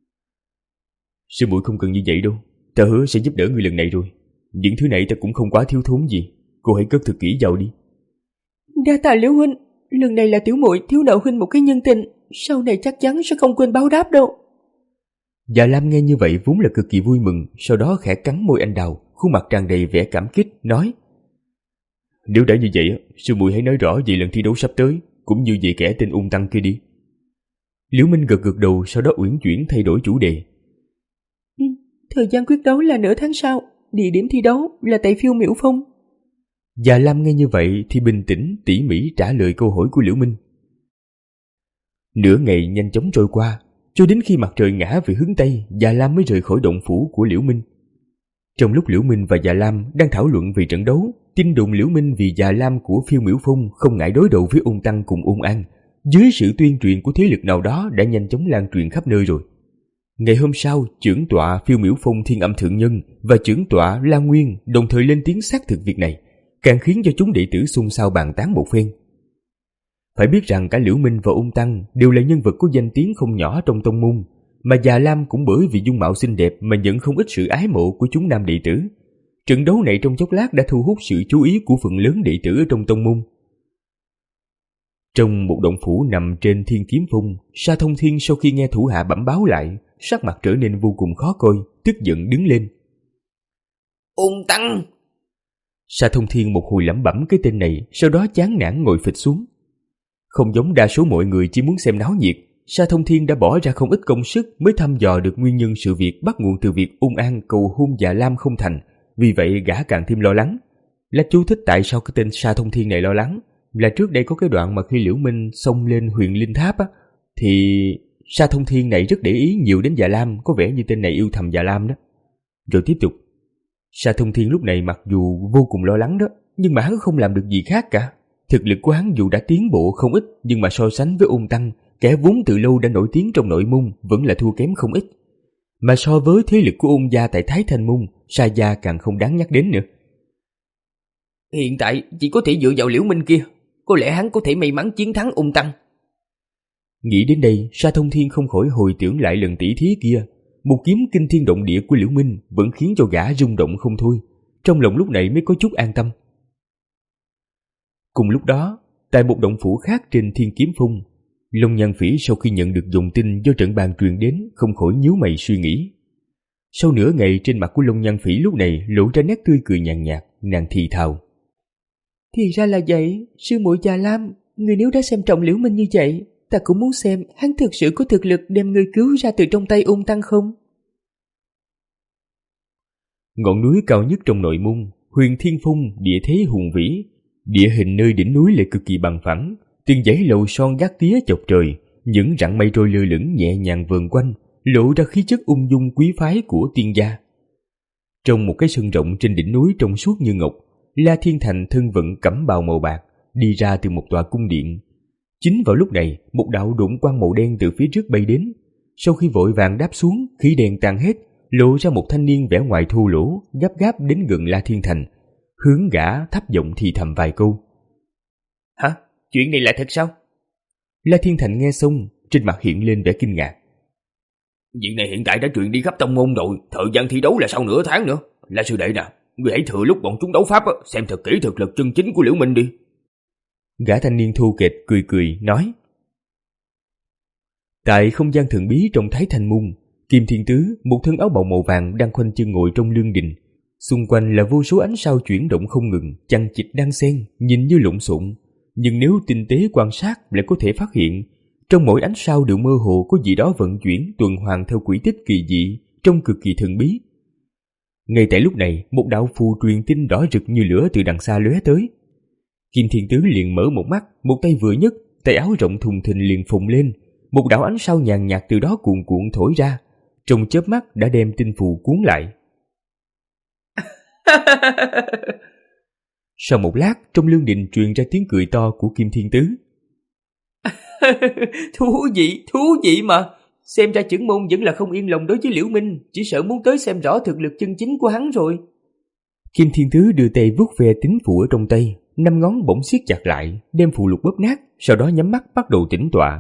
Sư muội không cần như vậy đâu, ta hứa sẽ giúp đỡ người lần này rồi. Những thứ này ta cũng không quá thiếu thốn gì, cô hãy cất thật kỹ vào đi. Đa tạ Liễu huynh, lần này là tiểu muội thiếu nợ huynh một cái nhân tình, sau này chắc chắn sẽ không quên báo đáp đâu. Dạ Lam nghe như vậy vốn là cực kỳ vui mừng, sau đó khẽ cắn môi anh đào, khuôn mặt tràn đầy vẻ cảm kích, nói: Nếu đã như vậy, sư muội hãy nói rõ về lần thi đấu sắp tới, cũng như về kẻ tên ung tăng kia đi. Liễu Minh gật gật đầu, sau đó uyển chuyển thay đổi chủ đề. Ừ, thời gian quyết đấu là nửa tháng sau, địa điểm thi đấu là tại Phiêu Miểu Phong. Dạ Lam nghe như vậy thì bình tĩnh tỉ mỉ trả lời câu hỏi của Liễu Minh. Nửa ngày nhanh chóng trôi qua, cho đến khi mặt trời ngã về hướng Tây, Dạ Lam mới rời khỏi động phủ của Liễu Minh. Trong lúc Liễu Minh và Dạ Lam đang thảo luận về trận đấu, tin đồn Liễu Minh vì Dạ Lam của Phiêu Miểu Phong không ngại đối đầu với ung tăng cùng ung an, dưới sự tuyên truyền của thế lực nào đó đã nhanh chóng lan truyền khắp nơi rồi. Ngày hôm sau, trưởng tọa Phiêu Miểu Phong Thiên Âm Thượng Nhân và trưởng tọa La Nguyên đồng thời lên tiếng xác thực việc này, càng khiến cho chúng đệ tử xôn xao bàn tán một phen. Phải biết rằng cả Liễu Minh và ung tăng đều là nhân vật có danh tiếng không nhỏ trong tông môn, mà Dạ Lam cũng bởi vì dung mạo xinh đẹp mà nhận không ít sự ái mộ của chúng nam đệ tử. Trận đấu này trong chốc lát đã thu hút sự chú ý của phần lớn đệ tử ở trong tông môn. Trong một động phủ nằm trên Thiên Kiếm Phong, Sa Thông Thiên sau khi nghe thủ hạ bẩm báo lại, sắc mặt trở nên vô cùng khó coi, tức giận đứng lên. Ung Tăng! Sa Thông Thiên một hồi lẩm bẩm cái tên này, sau đó chán nản ngồi phịch xuống. Không giống đa số mọi người chỉ muốn xem náo nhiệt, Sa Thông Thiên đã bỏ ra không ít công sức mới thăm dò được nguyên nhân sự việc bắt nguồn từ việc Ung An cầu hôn Dạ Lam không thành, vì vậy gã càng thêm lo lắng. Là chú thích tại sao cái tên Sa Thông Thiên này lo lắng, là trước đây có cái đoạn mà khi Liễu Minh xông lên Huyền Linh Tháp á, thì Sa Thông Thiên này rất để ý nhiều đến Dạ Lam, có vẻ như tên này yêu thầm Dạ Lam đó. Rồi tiếp tục. Sa Thông Thiên lúc này mặc dù vô cùng lo lắng đó, nhưng mà hắn không làm được gì khác cả. Thực lực của hắn dù đã tiến bộ không ít, nhưng mà so sánh với Ung Tăng, kẻ vốn từ lâu đã nổi tiếng trong nội môn, vẫn là thua kém không ít. Mà so với thế lực của Ung gia tại Thái Thanh Môn, Sa gia càng không đáng nhắc đến nữa. Hiện tại chỉ có thể dựa vào Liễu Minh kia, có lẽ hắn có thể may mắn chiến thắng Ung Tăng. Nghĩ đến đây, Sa Thông Thiên không khỏi hồi tưởng lại lần tỷ thí kia. Một kiếm kinh thiên động địa của Liễu Minh vẫn khiến cho gã rung động không thôi. Trong lòng lúc này mới có chút an tâm. Cùng lúc đó, tại một động phủ khác trên Thiên Kiếm Phong, Long Nhan Phỉ sau khi nhận được dòng tin do trận bàn truyền đến, không khỏi nhíu mày suy nghĩ. Sau nửa ngày, trên mặt của Long Nhan Phỉ lúc này lộ ra nét tươi cười nhàn nhạt, nàng thì thào. Thì ra là vậy, sư muội Dạ Lam, người nếu đã xem trọng Liễu Minh như vậy, ta cũng muốn xem hắn thực sự có thực lực đem người cứu ra từ trong tay Ung Tăng không? Ngọn núi cao nhất trong nội môn, Huyền Thiên Phong, địa thế hùng vĩ, địa hình nơi đỉnh núi lại cực kỳ bằng phẳng, từng dãy lầu son gác tía chọc trời, những rặng mây trôi lơ lửng nhẹ nhàng vờn quanh, lộ ra khí chất ung dung quý phái của tiên gia. Trong một cái sân rộng trên đỉnh núi trong suốt như ngọc, La Thiên Thành thân vận cẩm bào màu bạc đi ra từ một tòa cung điện. Chính vào lúc này, một đạo độn quang màu đen từ phía trước bay đến. Sau khi vội vàng đáp xuống, khí đèn tan hết, lộ ra một thanh niên vẻ ngoài thô lỗ, gấp gáp đến gần La Thiên Thành, hướng gã thấp giọng thì thầm vài câu. Hả? Chuyện này là thật sao? La Thiên Thành nghe xong, trên mặt hiện lên vẻ kinh ngạc. Chuyện này hiện tại đã truyền đi khắp tông môn rồi, thời gian thi đấu là sau nửa tháng nữa. Là sư đệ nè, người hãy thừa lúc bọn chúng đấu pháp xem thật kỹ thực lực chân chính của Liễu Minh đi. Gã thanh niên thô kệch cười cười nói. Tại không gian thần bí trong Thái Thanh Môn, Kim Thiên Tứ, một thân áo bào màu vàng đang khoanh chân ngồi trong lương đình. Xung quanh là vô số ánh sao chuyển động không ngừng, chằng chịt đan xen, nhìn như lộn xộn. Nhưng nếu tinh tế quan sát lại có thể phát hiện, trong mỗi ánh sao đều mơ hồ có gì đó vận chuyển tuần hoàn theo quỹ tích kỳ dị, trông cực kỳ thần bí. Ngay tại lúc này, một đạo phù truyền tinh đỏ rực như lửa từ đằng xa lóe tới. Kim Thiên Tứ liền mở một mắt, một tay vừa nhấc, tay áo rộng thùng thình liền phồng lên, một đạo ánh sao nhàn nhạt từ đó cuồn cuộn thổi ra, trong chớp mắt đã đem tinh phù cuốn lại. Sau một lát, trong lương đình truyền ra tiếng cười to của Kim Thiên Tứ. Thú vị, thú vị mà. Xem ra chưởng môn vẫn là không yên lòng đối với Liễu Minh, chỉ sợ muốn tới xem rõ thực lực chân chính của hắn rồi. Kim Thiên Tứ đưa tay vuốt ve tín phù ở trong tay, năm ngón bỗng siết chặt lại, đem phù lục bóp nát, sau đó nhắm mắt bắt đầu tĩnh tọa.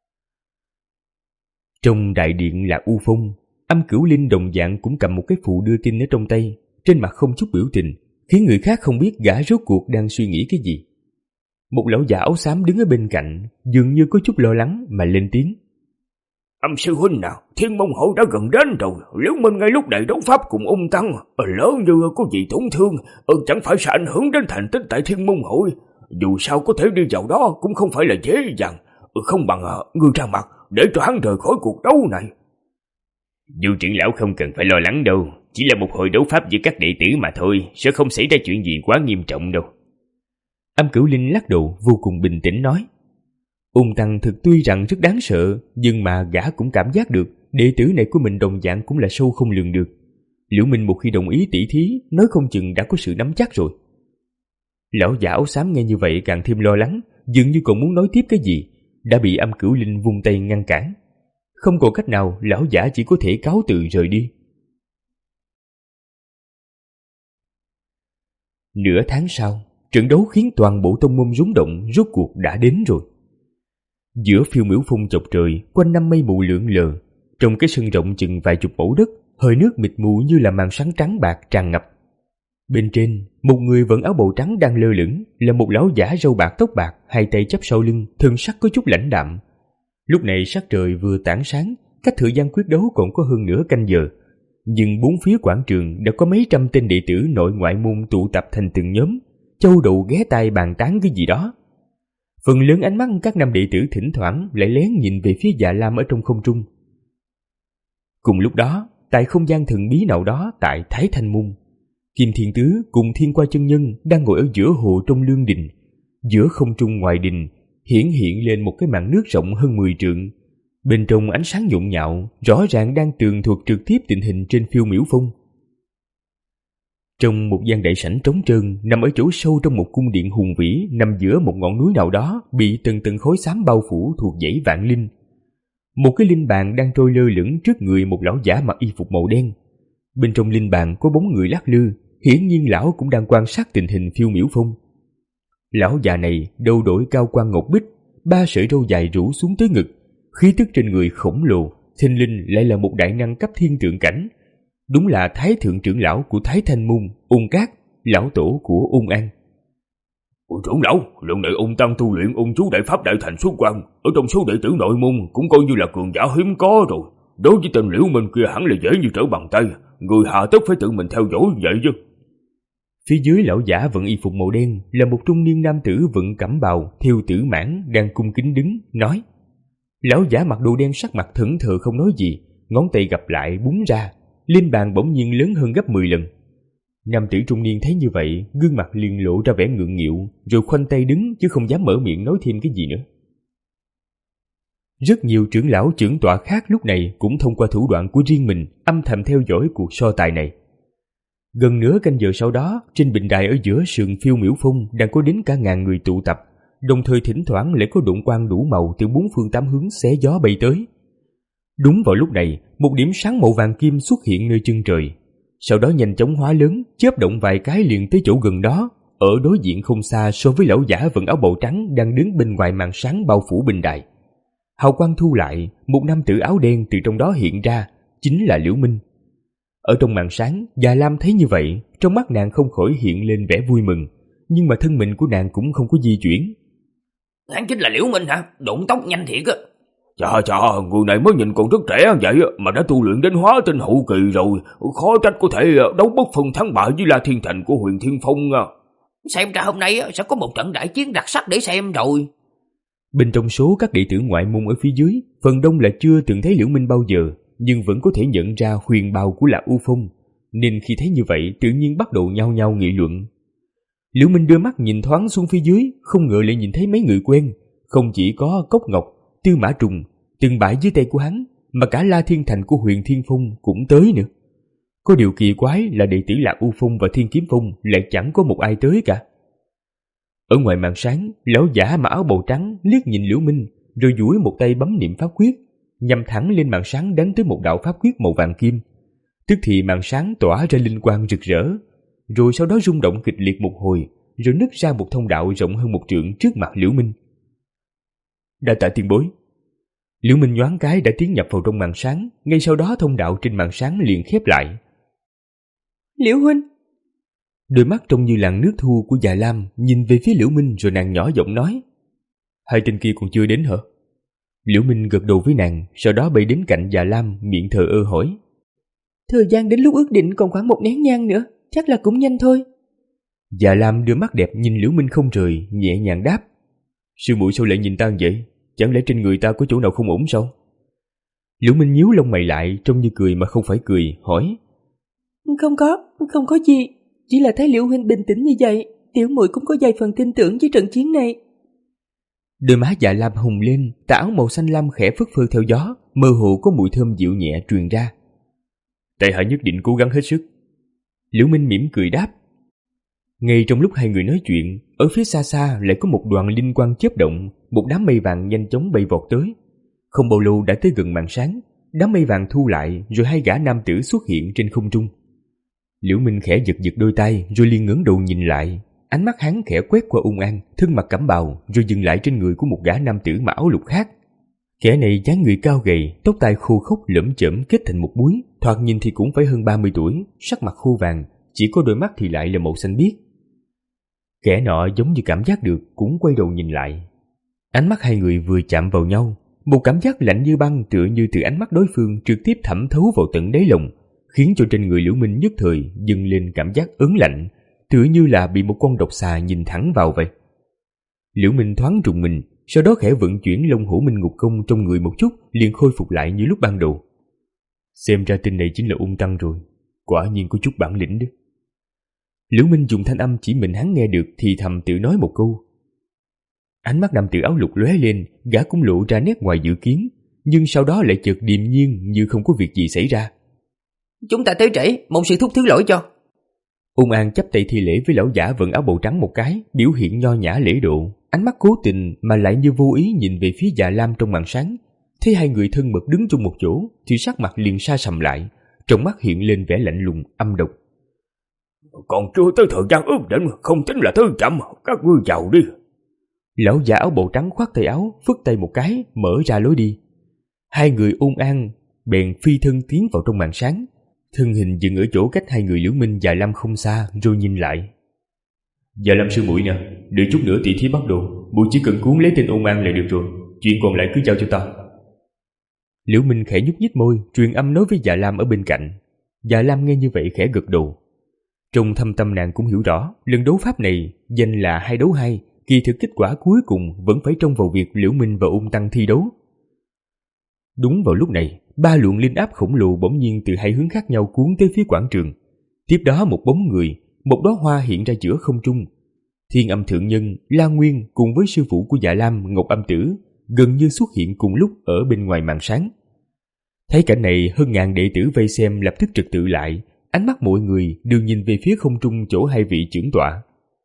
Trong đại điện là U Phong, Âm Cửu Linh đồng dạng cũng cầm một cái phù đưa tin ở trong tay, trên mặt không chút biểu tình, khiến người khác không biết gã rốt cuộc đang suy nghĩ cái gì. Một lão già áo xám đứng ở bên cạnh, dường như có chút lo lắng mà lên tiếng. Âm sư huynh nào, Thiên Môn Hội đã gần đến rồi, Liễu Minh ngay lúc này đấu pháp cùng Ung Tăng, lỡ như có gì tổn thương, chẳng phải sẽ ảnh hưởng đến thành tích tại Thiên Môn Hội. Dù sao có thể đi vào đó cũng không phải là dễ dàng, không bằng ngươi ra mặt để cho hắn rời khỏi cuộc đấu này. Dù trưởng lão không cần phải lo lắng đâu, chỉ là một hồi đấu pháp giữa các đệ tử mà thôi, sẽ không xảy ra chuyện gì quá nghiêm trọng đâu. Âm Cửu Linh lắc đầu vô cùng bình tĩnh nói. Ung Tăng thực tuy rằng rất đáng sợ, nhưng mà gã cũng cảm giác được đệ tử này của mình đồng dạng cũng là sâu không lường được. Liễu Minh một khi đồng ý tỷ thí, nói không chừng đã có sự nắm chắc rồi. Lão già áo xám nghe như vậy càng thêm lo lắng, dường như còn muốn nói tiếp cái gì, đã bị Âm Cửu Linh vung tay ngăn cản. Không còn cách nào, lão giả chỉ có thể cáo từ rời đi. Nửa tháng sau, trận đấu khiến toàn bộ tông môn rúng động rốt cuộc đã đến rồi. Giữa phiêu miểu phong chọc trời, quanh năm mây mù lượn lờ, trong cái sân rộng chừng vài chục mẫu đất, hơi nước mịt mù như là màn sáng trắng bạc tràn ngập. Bên trên, một người vẫn áo bào trắng đang lơ lửng, là một lão giả râu bạc tóc bạc, hai tay chắp sau lưng, thân sắc có chút lãnh đạm. Lúc này sắc trời vừa tảng sáng, cách thời gian quyết đấu còn có hơn nửa canh giờ. Nhưng bốn phía quảng trường đã có mấy trăm tên đệ tử nội ngoại môn tụ tập thành từng nhóm, châu đầu ghé tai bàn tán cái gì đó. Phần lớn ánh mắt các nam đệ tử thỉnh thoảng lại lén nhìn về phía Dạ Lam ở trong không trung. Cùng lúc đó, tại không gian thần bí nào đó tại Thái Thanh Môn, Kim Thiên Tứ cùng Thiên Qua chân nhân đang ngồi ở giữa hồ trong lương đình. Giữa không trung ngoài đình hiển hiện lên một cái màn nước rộng hơn mười trượng. Bên trong ánh sáng nhộn nhạo, rõ ràng đang tường thuật trực tiếp tình hình trên Phiêu Miểu Phong. Trong một gian đại sảnh trống trơn nằm ở chỗ sâu trong một cung điện hùng vĩ, nằm giữa một ngọn núi nào đó bị từng từng khối xám bao phủ thuộc dãy Vạn Linh. Một cái linh bàn đang trôi lơ lửng trước người một lão giả mặc y phục màu đen. Bên trong linh bàn có bóng người lắc lư, hiển nhiên lão cũng đang quan sát tình hình Phiêu Miểu Phong. Lão già này đầu đội cao quan ngọc bích, ba sợi râu dài rủ xuống tới ngực, khí tức trên người khổng lồ, thình lình lại là một đại năng cấp thiên tượng cảnh. Đúng là Thái thượng trưởng lão của Thái Thanh Môn, Ôn Cát, lão tổ của Ôn An. Ôn trưởng lão, lần này ôn tăng tu luyện ôn chú đại pháp đại thành xuất quan, ở trong số đệ tử nội môn cũng coi như là cường giả hiếm có rồi. Đối với tên Liễu Minh kia hẳn là dễ như trở bàn tay, người hạ tất phải tự mình theo dõi vậy chứ. Phía dưới lão giả vận y phục màu đen là một trung niên nam tử vận cẩm bào, thiêu tử mãn đang cung kính đứng, nói. Lão giả mặc đồ đen sắc mặt thẫn thờ không nói gì, ngón tay gặp lại búng ra, linh bàn bỗng nhiên lớn hơn gấp mười lần. Nam tử trung niên thấy như vậy, gương mặt liền lộ ra vẻ ngượng nghịu, rồi khoanh tay đứng chứ không dám mở miệng nói thêm cái gì nữa. Rất nhiều trưởng lão trưởng tọa khác lúc này cũng thông qua thủ đoạn của riêng mình âm thầm theo dõi cuộc so tài này. Gần nửa canh giờ sau đó, trên bình đài ở giữa sườn Phiêu Miểu Phong đang có đến cả ngàn người tụ tập, đồng thời thỉnh thoảng lại có độn quang đủ màu từ bốn phương tám hướng xé gió bay tới. Đúng vào lúc này, một điểm sáng màu vàng kim xuất hiện nơi chân trời, sau đó nhanh chóng hóa lớn, chớp động vài cái liền tới chỗ gần đó, ở đối diện không xa so với lão giả vận áo bào trắng đang đứng bên ngoài màn sáng bao phủ bình đài. Hào quang thu lại, một nam tử áo đen từ trong đó hiện ra, chính là Liễu Minh. Ở trong màn sáng, Già Lam thấy như vậy, trong mắt nàng không khỏi hiện lên vẻ vui mừng, nhưng mà thân mình của nàng cũng không có di chuyển. Hắn chính là Liễu Minh hả? Độn tốc nhanh thiệt á. Chà chà, người này mới nhìn còn rất trẻ vậy mà đã tu luyện đến hóa tinh hậu kỳ rồi, khó trách có thể đấu bất phân thắng bại với La Thiên Thành của Huyền Thiên Phong. Xem ra hôm nay sẽ có một trận đại chiến đặc sắc để xem rồi. Bên trong số các đệ tử ngoại môn ở phía dưới, phần đông là chưa từng thấy Liễu Minh bao giờ, nhưng vẫn có thể nhận ra huyền bào của Lạc U Phong, nên khi thấy như vậy tự nhiên bắt đầu nhao nhao nghị luận. Liễu Minh đưa mắt nhìn thoáng xuống phía dưới, không ngờ lại nhìn thấy mấy người quen, không chỉ có Cốc Ngọc, Tư Mã Trùng từng bại dưới tay của hắn, mà cả La Thiên Thành của Huyền Thiên Phong cũng tới nữa. Có điều kỳ quái là đệ tử Lạc U Phong và Thiên Kiếm Phong lại chẳng có một ai tới cả. Ở ngoài màn sáng, lão giả mặc áo bào trắng liếc nhìn Liễu Minh, rồi duỗi một tay bấm niệm pháp quyết, nhằm thẳng lên màn sáng đánh tới một đạo pháp quyết màu vàng kim. Tức thì màn sáng tỏa ra linh quang rực rỡ, rồi sau đó rung động kịch liệt một hồi, rồi nứt ra một thông đạo rộng hơn một trượng trước mặt Liễu Minh. Đa tạ tiền bối. Liễu Minh nhoáng cái đã tiến nhập vào trong màn sáng, ngay sau đó thông đạo trên màn sáng liền khép lại. Liễu huynh. Đôi mắt trông như làn nước thu của Già Lam nhìn về phía Liễu Minh, rồi nàng nhỏ giọng nói. Hai tên kia còn chưa đến hả? Liễu Minh gật đầu với nàng, sau đó bay đến cạnh Già Lam, miệng thờ ơ hỏi. Thời gian đến lúc ước định còn khoảng một nén nhang nữa, chắc là cũng nhanh thôi. Già Lam đưa mắt đẹp nhìn Liễu Minh không rời, nhẹ nhàng đáp. Sư muội sao lại nhìn ta vậy? Chẳng lẽ trên người ta có chỗ nào không ổn sao? Liễu Minh nhíu lông mày lại, trông như cười mà không phải cười, hỏi. Không có, không có gì, chỉ là thấy Liễu huynh bình tĩnh như vậy, tiểu muội cũng có vài phần tin tưởng với trận chiến này. Đôi má Dạ Lam hồng lên, tà áo màu xanh lam khẽ phất phơ theo gió, mơ hồ có mùi thơm dịu nhẹ truyền ra. Tại hạ nhất định cố gắng hết sức. Liễu Minh mỉm cười đáp. Ngay trong lúc hai người nói chuyện, ở phía xa xa lại có một đoàn linh quang chớp động, một đám mây vàng nhanh chóng bay vọt tới. Không bao lâu đã tới gần màn sáng, đám mây vàng thu lại, rồi hai gã nam tử xuất hiện trên không trung. Liễu Minh khẽ giật giật đôi tay, rồi liền ngẩng đầu nhìn lại. Ánh mắt hắn khẽ quét qua Ung An, thân mặc cẩm bào, rồi dừng lại trên người của một gã nam tử mặc áo lục khác. Kẻ này dáng người cao gầy, tóc tai khô khốc lởm chởm kết thành một búi, thoạt nhìn thì cũng phải hơn ba mươi tuổi, sắc mặt khô vàng, chỉ có đôi mắt thì lại là màu xanh biếc. Kẻ nọ giống như cảm giác được, cũng quay đầu nhìn lại. Ánh mắt hai người vừa chạm vào nhau, Một cảm giác lạnh như băng tựa như từ ánh mắt đối phương trực tiếp thẩm thấu vào tận đáy lòng, khiến cho trên người Liễu Minh nhất thời dâng lên cảm giác ớn lạnh, tựa như là bị một con độc xà nhìn thẳng vào vậy. Liễu Minh thoáng rùng mình, sau đó khẽ vận chuyển Long Hổ Minh Ngục Công trong người một chút, liền khôi phục lại như lúc ban đầu. Xem ra tên này chính là Ung Tăng rồi, quả nhiên có chút bản lĩnh đó. Liễu Minh dùng thanh âm chỉ mình hắn nghe được thì thầm tự nói một câu. Ánh mắt nam tử áo lục lóe lên, gã cũng lộ ra nét ngoài dự kiến, nhưng sau đó lại chợt điềm nhiên như không có việc gì xảy ra. Chúng ta tới trễ, mong sư thúc thứ lỗi cho. Ung An chắp tay thi lễ với lão giả vận áo bào trắng một cái, biểu hiện nho nhã lễ độ, ánh mắt cố tình mà lại như vô ý nhìn về phía Dạ Lam trong màn sáng. Thấy hai người thân mật đứng chung một chỗ thì sắc mặt liền sa sầm lại, trong mắt hiện lên vẻ lạnh lùng âm độc. Còn chưa tới thời gian ước định, không tính là tới chậm, các ngươi vào đi. Lão giả áo bào trắng khoát tay áo, phất tay một cái, mở ra lối đi. Hai người Ung An bèn phi thân tiến vào trong màn sáng, thân hình dừng ở chỗ cách hai người Liễu Minh và Lam không xa, rồi nhìn lại. Dạ Lam sư muội nè, đợi chút nữa tỷ thí bắt đầu, muội chỉ cần cuốn lấy tên Ung An là được rồi, chuyện còn lại cứ giao cho ta. Liễu Minh khẽ nhúc nhích môi, truyền âm nói với Dạ Lam ở bên cạnh. Dạ Lam nghe như vậy khẽ gật đầu. Trong thâm tâm nàng cũng hiểu rõ, lần đấu pháp này danh là hai đấu hai, kỳ thực kết quả cuối cùng vẫn phải trông vào việc Liễu Minh và Ung Tăng thi đấu. Đúng vào lúc này, ba luồng linh áp khổng lồ bỗng nhiên từ hai hướng khác nhau cuốn tới phía quảng trường. Tiếp đó một bóng người, một đóa hoa hiện ra giữa không trung. Thiên Âm Thượng Nhân, La Nguyên cùng với sư phụ của Dạ Lam, Ngọc Âm Tử gần như xuất hiện cùng lúc ở bên ngoài màn sáng. Thấy cảnh này, hơn ngàn đệ tử vây xem lập tức trật tự lại, ánh mắt mọi người đều nhìn về phía không trung chỗ hai vị trưởng tọa.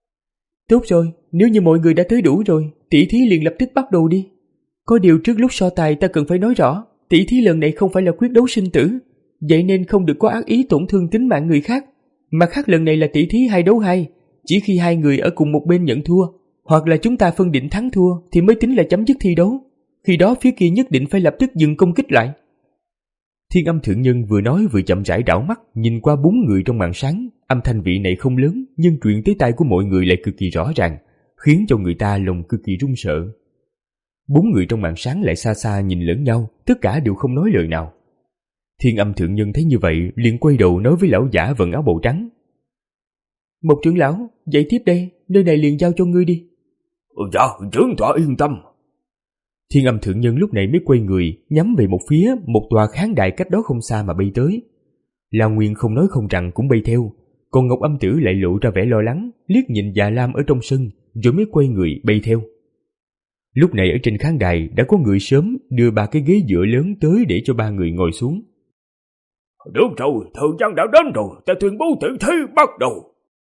Tốt rồi, nếu như mọi người đã tới đủ rồi, tỷ thí liền lập tức bắt đầu đi. Có điều trước lúc so tài ta cần phải nói rõ, tỷ thí lần này không phải là quyết đấu sinh tử, vậy nên không được có ác ý tổn thương tính mạng người khác. Mặt khác lần này là tỷ thí hai đấu hai, chỉ khi hai người ở cùng một bên nhận thua, hoặc là chúng ta phân định thắng thua thì mới tính là chấm dứt thi đấu. Khi đó phía kia nhất định phải lập tức dừng công kích lại. Thiên Âm Thượng Nhân vừa nói vừa chậm rãi đảo mắt nhìn qua bốn người trong màn sáng. Âm thanh vị này không lớn nhưng truyền tới tai của mọi người lại cực kỳ rõ ràng, khiến cho người ta lòng cực kỳ run sợ. Bốn người trong màn sáng lại xa xa nhìn lẫn nhau, tất cả đều không nói lời nào. Thiên Âm Thượng Nhân thấy như vậy liền quay đầu nói với lão giả vận áo bào trắng. Một trưởng lão, dậy tiếp đây, nơi này liền giao cho ngươi đi. Dạ, trưởng tọa yên tâm. Thiên Âm Thượng Nhân lúc này mới quay người, nhắm về một phía, một tòa khán đài cách đó không xa mà bay tới. La Nguyên không nói không rằng cũng bay theo, còn Ngọc Âm Tử lại lộ ra vẻ lo lắng, liếc nhìn Dạ Lam ở trong sân, rồi mới quay người bay theo. Lúc này ở trên khán đài đã có người sớm đưa ba cái ghế dựa lớn tới để cho ba người ngồi xuống. Được rồi, thời gian đã đến rồi, ta tuyên bố tỷ thí bắt đầu.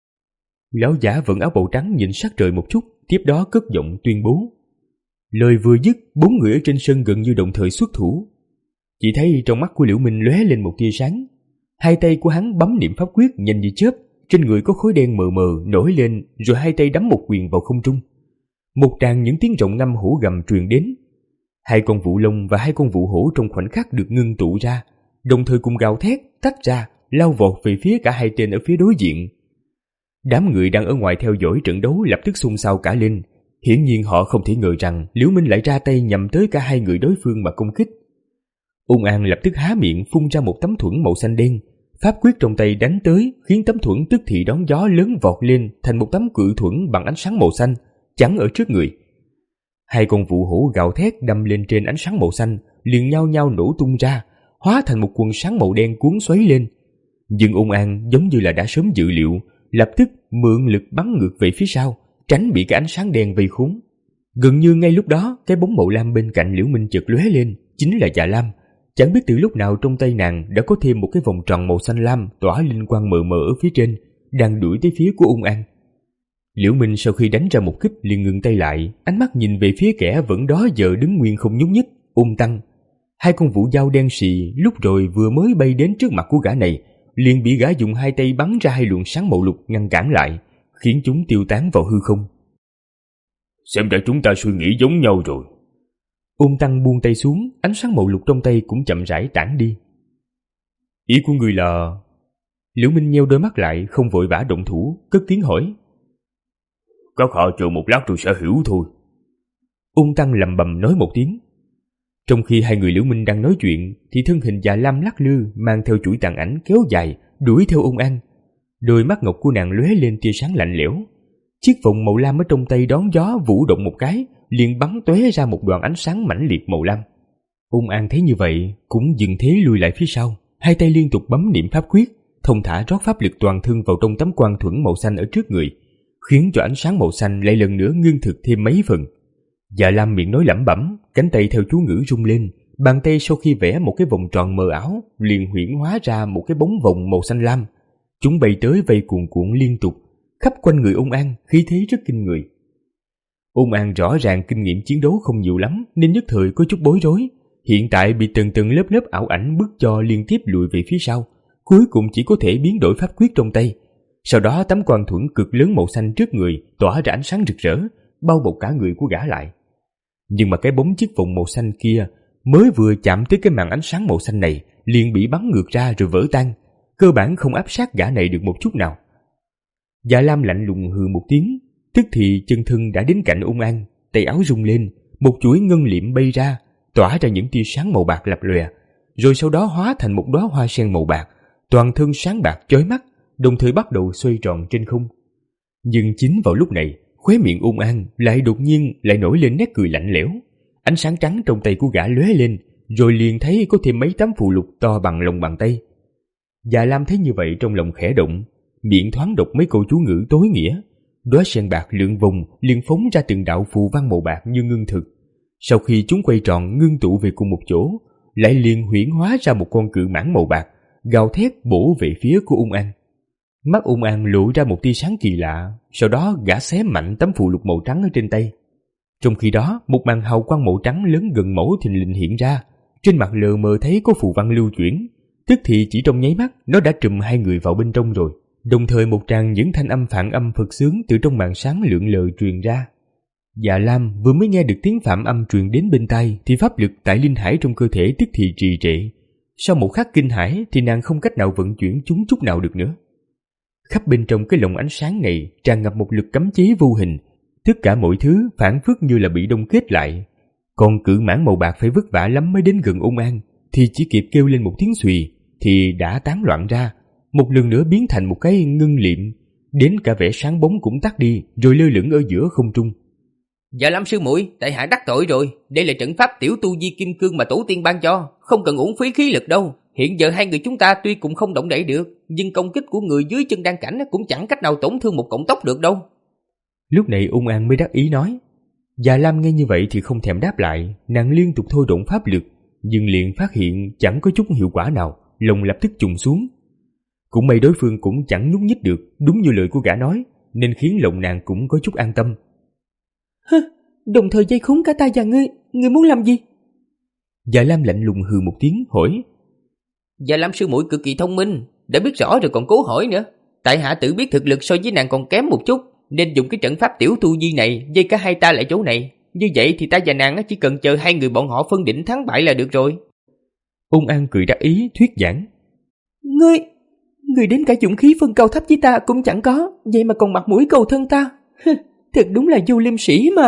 Lão giả vận áo bào trắng nhìn sắc trời một chút, tiếp đó cất giọng tuyên bố. Lời vừa dứt, bốn người ở trên sân gần như đồng thời xuất thủ. Chỉ thấy trong mắt của Liễu Minh lóe lên một tia sáng. Hai tay của hắn bấm niệm pháp quyết nhanh như chớp, trên người có khối đen mờ mờ nổi lên, rồi hai tay đấm một quyền vào không trung. Một tràng những tiếng rộng ngâm hổ gầm truyền đến. Hai con vụ lông và hai con vụ hổ trong khoảnh khắc được ngưng tụ ra, đồng thời cùng gào thét, tách ra, lao vọt về phía cả hai tên ở phía đối diện. Đám người đang ở ngoài theo dõi trận đấu lập tức xôn xao cả lên. Hiển nhiên họ không thể ngờ rằng Liễu Minh lại ra tay nhằm tới cả hai người đối phương mà công kích. Ung An lập tức há miệng phun ra một tấm thuẫn màu xanh đen, pháp quyết trong tay đánh tới, khiến tấm thuẫn tức thì đón gió lớn vọt lên thành một tấm cự thuẫn bằng ánh sáng màu xanh, chắn ở trước người. Hai con vụ hổ gào thét đâm lên trên ánh sáng màu xanh, liền nhau nhau nổ tung ra, hóa thành một quần sáng màu đen cuốn xoáy lên. Nhưng Ung An giống như là đã sớm dự liệu, lập tức mượn lực bắn ngược về phía sau, tránh bị cái ánh sáng đen vây khốn. Gần như ngay lúc đó, cái bóng màu lam bên cạnh Liễu Minh chợt lóe lên, chính là Dạ Lam. Chẳng biết từ lúc nào trong tay nàng đã có thêm một cái vòng tròn màu xanh lam tỏa linh quang mờ mờ ở phía trên, đang đuổi tới phía của Ung An. Liễu Minh sau khi đánh ra một kích liền ngừng tay lại, ánh mắt nhìn về phía kẻ vẫn đó giờ đứng nguyên không nhúc nhích, Ung Tăng. Hai con vũ dao đen xì lúc rồi vừa mới bay đến trước mặt của gã này, liền bị gã dùng hai tay bắn ra hai luồng sáng màu lục ngăn cản lại, khiến chúng tiêu tán vào hư không. Xem ra chúng ta suy nghĩ giống nhau rồi. Ung Tăng buông tay xuống, ánh sáng màu lục trong tay cũng chậm rãi tản đi. Ý của người là... Liễu Minh nheo đôi mắt lại, không vội vã động thủ, cất tiếng hỏi. Các họ chờ một lát rồi sẽ hiểu thôi. Ung Tăng lầm bầm nói một tiếng. Trong khi hai người Liễu Minh đang nói chuyện thì thân hình Dạ Lam lắc lư mang theo chuỗi tàn ảnh kéo dài đuổi theo ung an. Đôi mắt ngọc của nàng lóe lên tia sáng lạnh lẽo. Chiếc vòng màu lam ở trong tay đón gió vũ động một cái, liền bắn tóe ra một đoàn ánh sáng mãnh liệt màu lam. Ung an thấy như vậy cũng dừng thế lùi lại phía sau, hai tay liên tục bấm niệm pháp quyết, thông thả rót pháp lực toàn thân vào trong tấm quan thuẫn màu xanh ở trước người, khiến cho ánh sáng màu xanh lại lần nữa ngưng thực thêm mấy phần. Dạ Lam miệng nói lẩm bẩm, cánh tay theo chú ngữ rung lên, bàn tay sau khi vẽ một cái vòng tròn mờ ảo liền huyễn hóa ra một cái bóng vòng màu xanh lam. Chúng bay tới vây cuồn cuộn liên tục, khắp quanh người Ung An, khí thế rất kinh người. Ung An rõ ràng kinh nghiệm chiến đấu không nhiều lắm nên nhất thời có chút bối rối, hiện tại bị từng từng lớp lớp ảo ảnh bức cho liên tiếp lùi về phía sau, cuối cùng chỉ có thể biến đổi pháp quyết trong tay. Sau đó tấm quan thuẫn cực lớn màu xanh trước người tỏa ra ánh sáng rực rỡ, bao bọc cả người của gã lại. Nhưng mà cái bóng chiếc vòng màu xanh kia mới vừa chạm tới cái màn ánh sáng màu xanh này liền bị bắn ngược ra rồi vỡ tan, cơ bản không áp sát gã này được một chút nào. Dạ Lam lạnh lùng hừ một tiếng, tức thì chân thân đã đến cạnh Ung An, tay áo rung lên, một chuỗi ngân liệm bay ra, tỏa ra những tia sáng màu bạc lập lòe, rồi sau đó hóa thành một đóa hoa sen màu bạc, toàn thân sáng bạc chói mắt, đồng thời bắt đầu xoay tròn trên không. Nhưng chính vào lúc này, khóe miệng Ung An lại đột nhiên lại nổi lên nét cười lạnh lẽo. Ánh sáng trắng trong tay của gã lóe lên, rồi liền thấy có thêm mấy tấm phù lục to bằng lòng bàn tay. Dạ Lam thấy như vậy trong lòng khẽ động, miệng thoáng đọc mấy câu chú ngữ tối nghĩa. Đóa sen bạc lượn vòng liền phóng ra từng đạo phù văn màu bạc như ngưng thực. Sau khi chúng quay tròn ngưng tụ về cùng một chỗ, lại liền huyễn hóa ra một con cự mãng màu bạc, gào thét bổ về phía của Ung An. Mắt Ung An lộ ra một tia sáng kỳ lạ, sau đó gã xé mạnh tấm phù lục màu trắng ở trên tay. Trong khi đó, một màn hào quang màu trắng lớn gần mẫu thình lình hiện ra, trên mặt lờ mờ thấy có phù văn lưu chuyển, tức thì chỉ trong nháy mắt nó đã trùm hai người vào bên trong rồi. Đồng thời một tràng những thanh âm phản âm Phật sướng từ trong màn sáng lượn lờ truyền ra. Dạ Lam vừa mới nghe được tiếng phạm âm truyền đến bên tai thì pháp lực tại linh hải trong cơ thể tức thì trì trệ. Sau một khắc kinh hãi thì nàng không cách nào vận chuyển chúng chút nào được nữa. Khắp bên trong cái lồng ánh sáng này tràn ngập một lực cấm chế vô hình, tất cả mọi thứ phản phất như là bị đông kết lại. Còn cự mãng màu bạc phải vất vả lắm mới đến gần Ung An, thì chỉ kịp kêu lên một tiếng xùy thì đã tán loạn ra, một lần nữa biến thành một cái ngưng liệm, đến cả vẻ sáng bóng cũng tắt đi, rồi lơ lửng ở giữa không trung. Dạ Lam sư muội, tại hạ đắc tội rồi, đây là trận pháp tiểu tu di kim cương mà tổ tiên ban cho, không cần uổng phí khí lực đâu. Hiện giờ hai người chúng ta tuy cũng không động đậy được, nhưng công kích của người dưới chân đan cảnh cũng chẳng cách nào tổn thương một cọng tóc được đâu. Lúc này Ung An mới đắc ý nói. Dạ Lam nghe như vậy thì không thèm đáp lại, nàng liên tục thôi động pháp lực, nhưng liền phát hiện chẳng có chút hiệu quả nào, lòng lập tức trùng xuống. Cũng may đối phương cũng chẳng nhúc nhích được, đúng như lời của gã nói, nên khiến lòng nàng cũng có chút an tâm. Hơ, đồng thời dây khốn cả ta và ngươi, ngươi muốn làm gì? Dạ Lam lạnh lùng hừ một tiếng hỏi. Dạ Lam sư muội cực kỳ thông minh, đã biết rõ rồi còn cố hỏi nữa. Tại hạ tự biết thực lực so với nàng còn kém một chút, nên dùng cái trận pháp tiểu tu di này dây cả hai ta lại chỗ này. Như vậy thì ta và nàng chỉ cần chờ hai người bọn họ phân định thắng bại là được rồi. Ung An cười đắc ý thuyết giảng. Ngươi, ngươi đến cả dũng khí phân cao thấp với ta cũng chẳng có, vậy mà còn mặt mũi cầu thân ta. Thật đúng là vô liêm sỉ mà.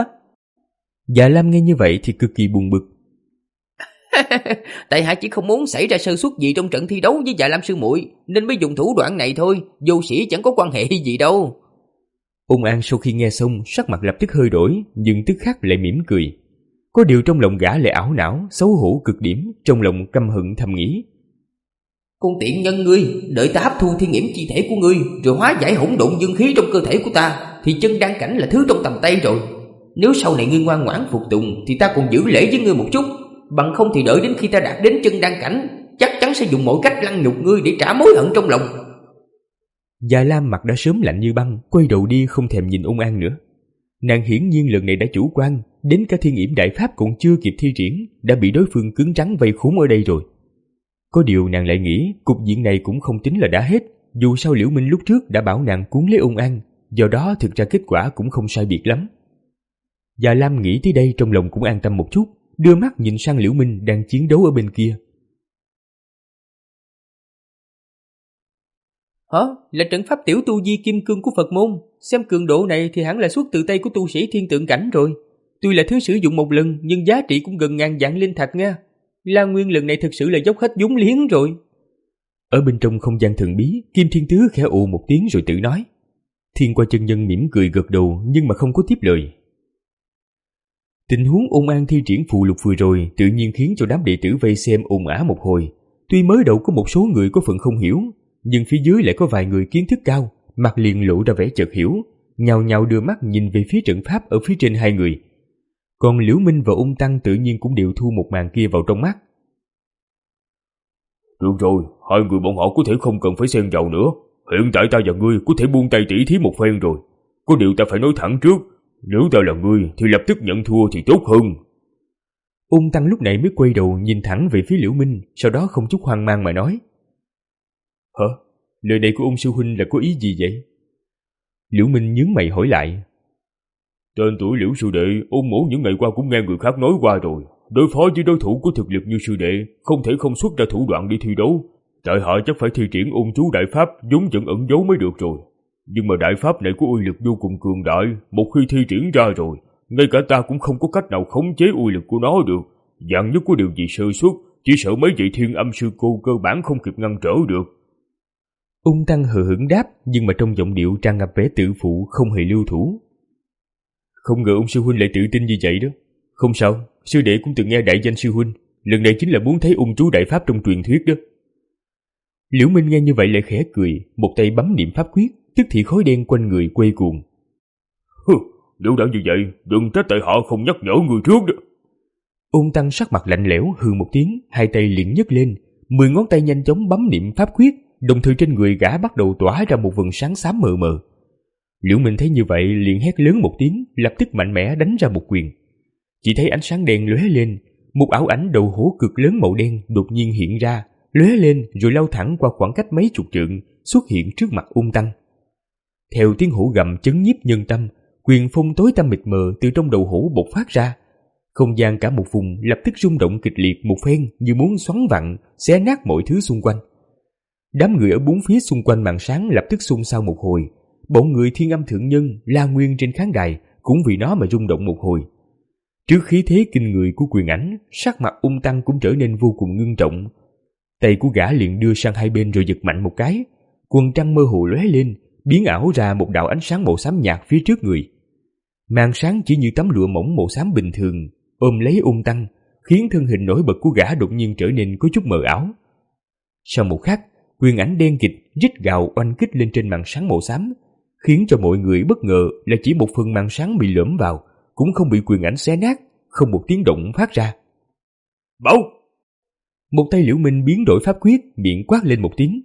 Dạ Lam nghe như vậy thì cực kỳ buồn bực. Tại hạ chỉ không muốn xảy ra sơ suất gì trong trận thi đấu với Dạ Lam sư muội, nên mới dùng thủ đoạn này thôi, vô sĩ chẳng có quan hệ gì đâu. Ung An sau khi nghe xong sắc mặt lập tức hơi đổi, nhưng tức khắc lại mỉm cười. Có điều trong lòng gã lại ảo não, xấu hổ cực điểm, trong lòng căm hận thầm nghĩ. Con tiện nhân ngươi, đợi ta hấp thu thiên nghiễm chi thể của ngươi, rồi hóa giải hỗn độn dương khí trong cơ thể của ta, thì chân đan cảnh là thứ trong tầm tay rồi. Nếu sau này ngươi ngoan ngoãn phục tùng thì ta còn giữ lễ với ngươi một chút, bằng không thì đợi đến khi ta đạt đến chân đan cảnh, chắc chắn sẽ dùng mọi cách lăng nhục ngươi để trả mối hận trong lòng. Dạ Lam mặt đã sớm lạnh như băng, quay đầu đi không thèm nhìn Ung An nữa. Nàng hiển nhiên lần này đã chủ quan, đến cả thiên yểm đại pháp còn chưa kịp thi triển, đã bị đối phương cứng rắn vây khốn ở đây rồi. Có điều nàng lại nghĩ cục diện này cũng không tính là đã hết, dù sao Liễu Minh lúc trước đã bảo nàng cuốn lấy Ung An, do đó thực ra kết quả cũng không sai biệt lắm. Dạ Lam nghĩ tới đây trong lòng cũng an tâm một chút, đưa mắt nhìn sang Liễu Minh đang chiến đấu ở bên kia. Hả? Là trận pháp tiểu tu di kim cương của Phật môn, xem cường độ này thì hẳn là xuất từ tay của tu sĩ thiên tượng cảnh rồi. Tuy là thứ sử dụng một lần nhưng giá trị cũng gần ngàn vạn linh thạch nha. La Nguyên lần này thực sự là dốc hết vốn liếng rồi. Ở bên trong không gian thần bí, Kim Thiên Tứ khẽ ồ một tiếng rồi tự nói. Thiên Qua chân nhân mỉm cười gật đầu nhưng mà không có tiếp lời. Tình huống ôn an thi triển phù lục vừa rồi tự nhiên khiến cho đám đệ tử vây xem ồn ào một hồi. Tuy mới đầu có một số người có phần không hiểu, nhưng phía dưới lại có vài người kiến thức cao, mặt liền lộ ra vẻ chợt hiểu, nhào nhào đưa mắt nhìn về phía trận pháp ở phía trên hai người. Còn Liễu Minh và Ung Tăng tự nhiên cũng đều thu một màn kia vào trong mắt. Được rồi, hai người bọn họ có thể không cần phải xen vào nữa. Hiện tại ta và ngươi có thể buông tay tỉ thí một phen rồi. Có điều ta phải nói thẳng trước, nếu ta là ngươi thì lập tức nhận thua thì tốt hơn. Ung Tăng lúc này mới quay đầu nhìn thẳng về phía Liễu Minh, sau đó không chút hoang mang mà nói. Hả? Lời này của Ung sư huynh là có ý gì vậy? Liễu Minh nhướng mày hỏi lại. Tên tuổi Liễu sư đệ, Ung mỗ những ngày qua cũng nghe người khác nói qua rồi. Đối phó với đối thủ có thực lực như sư đệ, không thể không xuất ra thủ đoạn đi thi đấu. Tại hạ chắc phải thi triển ôn chú đại pháp vốn vẫn ẩn giấu mới được rồi. Nhưng mà đại pháp này có uy lực vô cùng cường đại, một khi thi triển ra rồi, ngay cả ta cũng không có cách nào khống chế uy lực của nó được. Vạn nhất có điều gì sơ suất, chỉ sợ mấy vị thiên âm sư cô cơ bản không kịp ngăn trở được. Ung Tăng hờ hững đáp, nhưng mà trong giọng điệu tràn ngập vẻ tự phụ, không hề lưu thủ. Không ngờ ông sư huynh lại tự tin như vậy đó. Không sao, sư đệ cũng từng nghe đại danh sư huynh, lần này chính là muốn thấy ung chú đại pháp trong truyền thuyết đó. Liễu Minh nghe như vậy lại khẽ cười, một tay bấm niệm pháp quyết, tức thì khói đen quanh người quay cuồng. Hừ, nếu đã như vậy, đừng trách tại họ không nhắc nhở người trước đó. Ung Tăng sắc mặt lạnh lẽo hừ một tiếng, hai tay liền nhấc lên, mười ngón tay nhanh chóng bấm niệm pháp quyết, đồng thời trên người gã bắt đầu tỏa ra một vầng sáng xám mờ mờ. Liễu Minh thấy như vậy liền hét lớn một tiếng, lập tức mạnh mẽ đánh ra một quyền. Chỉ thấy ánh sáng đen lóe lên, một ảo ảnh đầu hổ cực lớn màu đen đột nhiên hiện ra, lóe lên rồi lao thẳng qua khoảng cách mấy chục trượng, xuất hiện trước mặt Ung Tăng. Theo tiếng hổ gầm chấn nhiếp nhân tâm, quyền phong tối tăm mịt mờ từ trong đầu hổ bộc phát ra. Không gian cả một vùng lập tức rung động kịch liệt một phen, như muốn xoắn vặn, xé nát mọi thứ xung quanh. Đám người ở bốn phía xung quanh màn sáng lập tức xôn xao một hồi. Bọn người Thiên Âm thượng nhân, La Nguyên trên khán đài cũng vì nó mà rung động một hồi. Trước khí thế kinh người của quyền ảnh, sắc mặt Ung Tăng cũng trở nên vô cùng ngưng trọng. Tay của gã liền đưa sang hai bên rồi giật mạnh một cái, quần trăng mơ hồ lóe lên, biến ảo ra một đạo ánh sáng màu xám nhạt phía trước người. Màn sáng chỉ như tấm lụa mỏng màu xám bình thường, ôm lấy Ung Tăng, khiến thân hình nổi bật của gã đột nhiên trở nên có chút mờ ảo. Sau một khắc, quyền ảnh đen kịt rít gào oanh kích lên trên màn sáng màu xám, khiến cho mọi người bất ngờ là chỉ một phần màn sáng bị lõm vào, cũng không bị quyền ảnh xé nát, không một tiếng động phát ra. Bảo! Một tay Liễu Minh biến đổi pháp quyết, miệng quát lên một tiếng.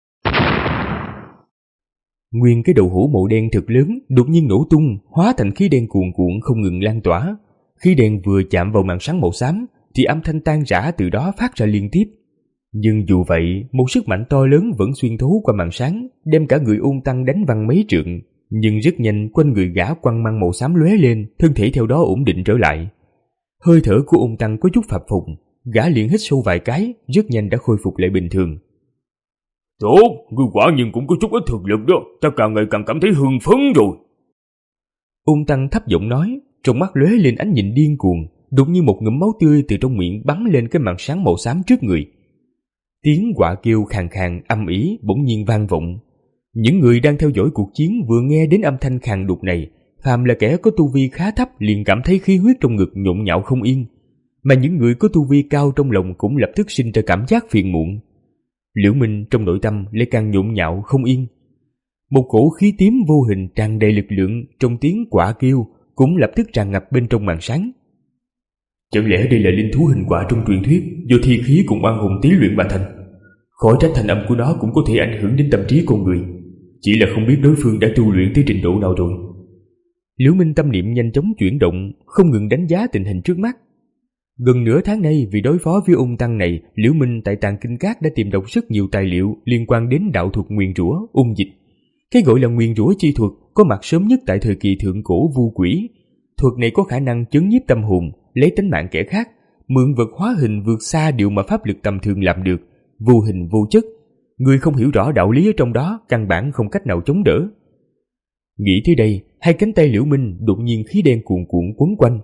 Nguyên cái đầu hổ màu đen thật lớn đột nhiên nổ tung, hóa thành khí đen cuồn cuộn không ngừng lan tỏa. Khí đen vừa chạm vào màn sáng màu xám thì âm thanh tan rã từ đó phát ra liên tiếp. Nhưng dù vậy, một sức mạnh to lớn vẫn xuyên thấu qua màn sáng, đem cả người Ung Tăng đánh văng mấy trượng. Nhưng rất nhanh quanh người gã quăng măng màu xám lóe lên, thân thể theo đó ổn định trở lại. Hơi thở của Ung Tăng có chút phập phồng, gã liền hít sâu vài cái, rất nhanh đã khôi phục lại bình thường. Tốt, ngươi quả nhiên cũng có chút ít thực lực đó, ta càng ngày càng cảm thấy hưng phấn rồi. Ung Tăng thấp giọng nói, trong mắt lóe lên ánh nhìn điên cuồng, đột nhiên một ngụm máu tươi từ trong miệng bắn lên cái màn sáng màu xám trước người. Tiếng quạ kêu khàn khàn âm ỉ bỗng nhiên vang vọng. Những người đang theo dõi cuộc chiến vừa nghe đến âm thanh khàn đục này, phàm là kẻ có tu vi khá thấp liền cảm thấy khí huyết trong ngực nhộn nhạo không yên, mà những người có tu vi cao trong lòng cũng lập tức sinh ra cảm giác phiền muộn. Liễu Minh trong nội tâm lại càng nhộn nhạo không yên. Một cổ khí tím vô hình tràn đầy lực lượng trong tiếng quạ kêu cũng lập tức tràn ngập bên trong màn sáng. Chẳng lẽ đây là linh thú hình quạ trong truyền thuyết do thi khí cùng oan hồn tí luyện mà thành? Khỏi trách thanh âm của nó cũng có thể ảnh hưởng đến tâm trí con người, chỉ là không biết đối phương đã tu luyện tới trình độ nào rồi. Liễu Minh tâm niệm nhanh chóng chuyển động, không ngừng đánh giá tình hình trước mắt. Gần nửa tháng nay vì đối phó với Ung Tăng này, Liễu Minh tại Tàng Kinh Các đã tìm đọc rất nhiều tài liệu liên quan đến đạo thuật nguyền rủa, ung dịch. Cái gọi là nguyền rủa chi thuật có mặt sớm nhất tại thời kỳ thượng cổ vu quỷ. Thuật này có khả năng chấn nhiếp tâm hồn, lấy tính mạng kẻ khác, mượn vật hóa hình vượt xa điều mà pháp lực tầm thường làm được, vô hình vô chất. Người không hiểu rõ đạo lý ở trong đó căn bản không cách nào chống đỡ. Nghĩ tới đây, hai cánh tay Liễu Minh đột nhiên khí đen cuồn cuộn quấn quanh,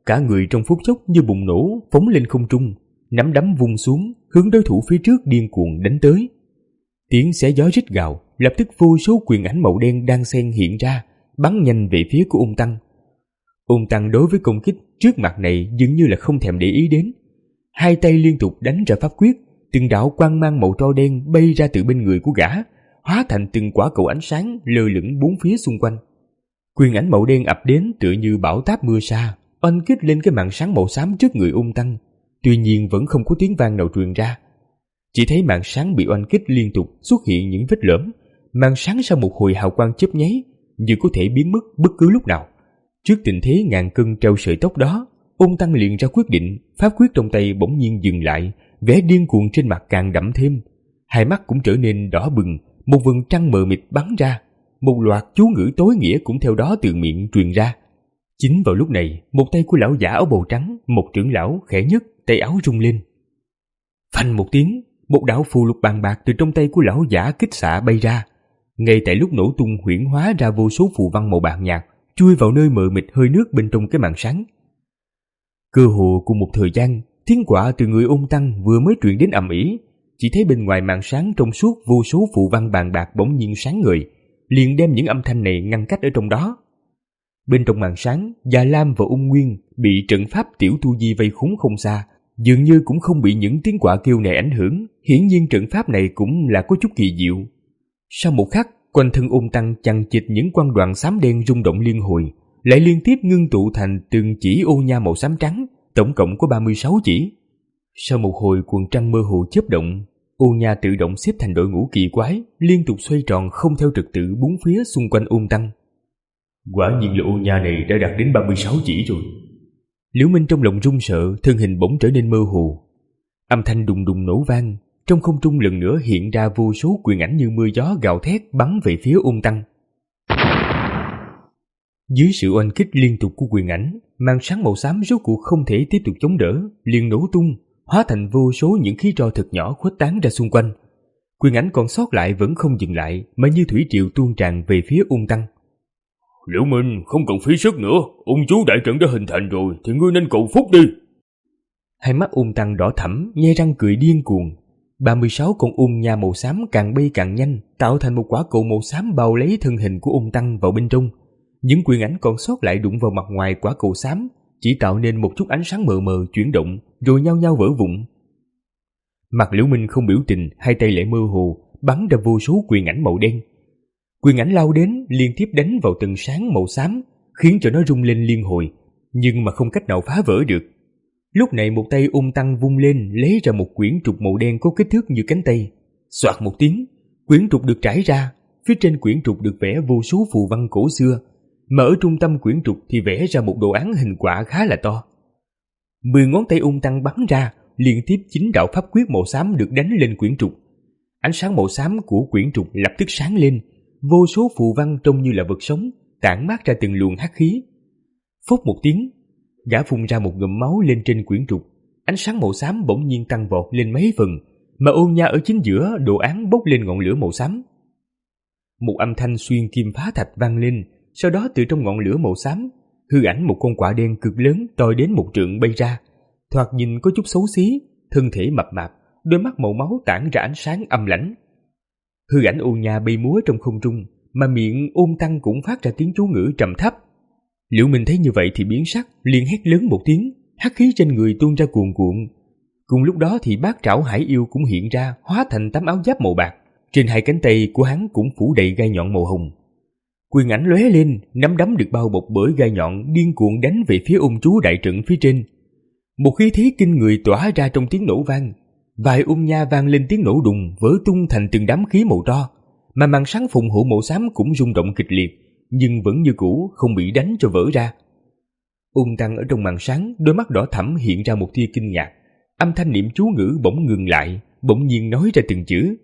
cả người trong phút chốc như bùng nổ, phóng lên không trung, nắm đấm vung xuống, hướng đối thủ phía trước điên cuồng đánh tới. Tiếng xé gió rít gào, lập tức vô số quyền ảnh màu đen đang xen hiện ra, bắn nhanh về phía của ung tăng. Ung tăng đối với công kích trước mặt này dường như là không thèm để ý đến. Hai tay liên tục đánh ra pháp quyết, từng đạo quang mang màu tro đen bay ra từ bên người của gã, hóa thành từng quả cầu ánh sáng lơ lửng bốn phía xung quanh. Quyền ảnh màu đen ập đến tựa như bão táp mưa sa, oanh kích lên cái màn sáng màu xám trước người ung tăng. Tuy nhiên vẫn không có tiếng vang nào truyền ra. Chỉ thấy màn sáng bị oanh kích liên tục xuất hiện những vết lõm, màn sáng sau một hồi hào quang chớp nháy, như có thể biến mất bất cứ lúc nào. Trước tình thế ngàn cân treo sợi tóc đó, ung tăng liền ra quyết định, pháp quyết trong tay bỗng nhiên dừng lại, vẻ điên cuồng trên mặt càng đậm thêm. Hai mắt cũng trở nên đỏ bừng, một vầng trăng mờ mịt bắn ra, một loạt chú ngữ tối nghĩa cũng theo đó từ miệng truyền ra. Chính vào lúc này, một tay của lão giả áo bào trắng, một trưởng lão khẽ nhấc, tay áo rung lên. Phanh một tiếng, một đạo phù lục bàn bạc từ trong tay của lão giả kích xạ bay ra. Ngay tại lúc nổ tung huyễn hóa ra vô số phù văn màu bạc nhạt, chui vào nơi mờ mịt hơi nước bên trong cái màn sáng. Cơ hồ cùng một thời gian, tiếng quạ từ người ung tăng vừa mới truyền đến ầm ĩ, chỉ thấy bên ngoài màn sáng trong suốt vô số phù văn bàn bạc bỗng nhiên sáng ngời, liền đem những âm thanh này ngăn cách ở trong đó. Bên trong màn sáng, Già Lam và Ung Nguyên bị trận pháp tiểu tu di vây khốn không xa, dường như cũng không bị những tiếng quạ kêu này ảnh hưởng. Hiển nhiên trận pháp này cũng là có chút kỳ diệu. Sau một khắc, quanh thân ung tăng chằng chịt những quang đoàn xám đen rung động liên hồi, lại liên tiếp ngưng tụ thành từng chỉ ô nha màu xám trắng, tổng cộng có ba mươi sáu chỉ. Sau một hồi quần trăng mơ hồ chớp động, ô nha tự động xếp thành đội ngũ kỳ quái, liên tục xoay tròn không theo trật tự bốn phía xung quanh ung tăng. Quả nhiên là ô nha này đã đạt đến ba mươi sáu chỉ rồi. Liễu Minh trong lòng run sợ, thân hình bỗng trở nên mơ hồ. Âm thanh đùng đùng nổ vang, trong không trung lần nữa hiện ra vô số quyền ảnh như mưa gió gào thét bắn về phía ung tăng. Dưới sự oanh kích liên tục của quyền ảnh, màn sáng màu xám rốt cuộc không thể tiếp tục chống đỡ, liền nổ tung, hóa thành vô số những khí tro thật nhỏ khuếch tán ra xung quanh. Quyền ảnh còn sót lại vẫn không dừng lại, mà như thủy triều tuôn tràn về phía ung tăng. Liễu Minh, không cần phí sức nữa, ung chú đại trận đã hình thành rồi, thì ngươi nên cầu phúc đi. Hai mắt ung tăng đỏ thẫm, nhe răng cười điên cuồng. ba mươi sáu con ung nha màu xám càng bay càng nhanh, tạo thành một quả cầu màu xám bao lấy thân hình của ung tăng vào bên trong. Những quyền ảnh còn sót lại đụng vào mặt ngoài quả cầu xám, chỉ tạo nên một chút ánh sáng mờ mờ chuyển động, rồi nhao nhao vỡ vụn. Mặt Liễu Minh không biểu tình, hai tay lại mơ hồ, bắn ra vô số quyền ảnh màu đen. Quyền ảnh lao đến, liên tiếp đánh vào tầng sáng màu xám, khiến cho nó rung lên liên hồi, nhưng mà không cách nào phá vỡ được. Lúc này một tay ung tăng vung lên, lấy ra một quyển trục màu đen có kích thước như cánh tay. Soạt một tiếng, quyển trục được trải ra, phía trên quyển trục được vẽ vô số phù văn cổ xưa, mà ở trung tâm quyển trục thì vẽ ra một đồ án hình quả khá là to. Mười ngón tay ung tăng bắn ra, liên tiếp chín đạo pháp quyết màu xám được đánh lên quyển trục. Ánh sáng màu xám của quyển trục lập tức sáng lên, vô số phù văn trông như là vật sống, tản mát ra từng luồng hắc khí. Phốc một tiếng, gã phun ra một ngụm máu lên trên quyển trục. Ánh sáng màu xám bỗng nhiên tăng vọt lên mấy phần, mà ô nha ở chính giữa đồ án bốc lên ngọn lửa màu xám. Một âm thanh xuyên kim phá thạch vang lên, sau đó từ trong ngọn lửa màu xám, hư ảnh một con quạ đen cực lớn to đến một trượng bay ra, thoạt nhìn có chút xấu xí, thân thể mập mạp, đôi mắt màu máu tản ra ánh sáng âm lãnh. Hư ảnh ô nha bay múa trong không trung, mà miệng ôn tăng cũng phát ra tiếng chú ngữ trầm thấp. Liễu Minh thấy như vậy thì biến sắc, liền hét lớn một tiếng, hắc khí trên người tuôn ra cuồn cuộn. Cùng lúc đó thì bát trảo hải yêu cũng hiện ra, hóa thành tấm áo giáp màu bạc, trên hai cánh tay của hắn cũng phủ đầy gai nhọn màu hồng. Quyền ảnh lóe lên, nắm đấm được bao bọc bởi gai nhọn điên cuồng đánh về phía ung chú đại trận phía trên. Một khí thế kinh người tỏa ra trong tiếng nổ vang, vài ung nha vang lên tiếng nổ đùng, vỡ tung thành từng đám khí màu tro, mà màn sáng phụng hộ màu xám cũng rung động kịch liệt, nhưng vẫn như cũ không bị đánh cho vỡ ra. Ung tăng ở trong màn sáng, đôi mắt đỏ thẫm hiện ra một tia kinh ngạc, âm thanh niệm chú ngữ bỗng ngừng lại, bỗng nhiên nói ra từng chữ: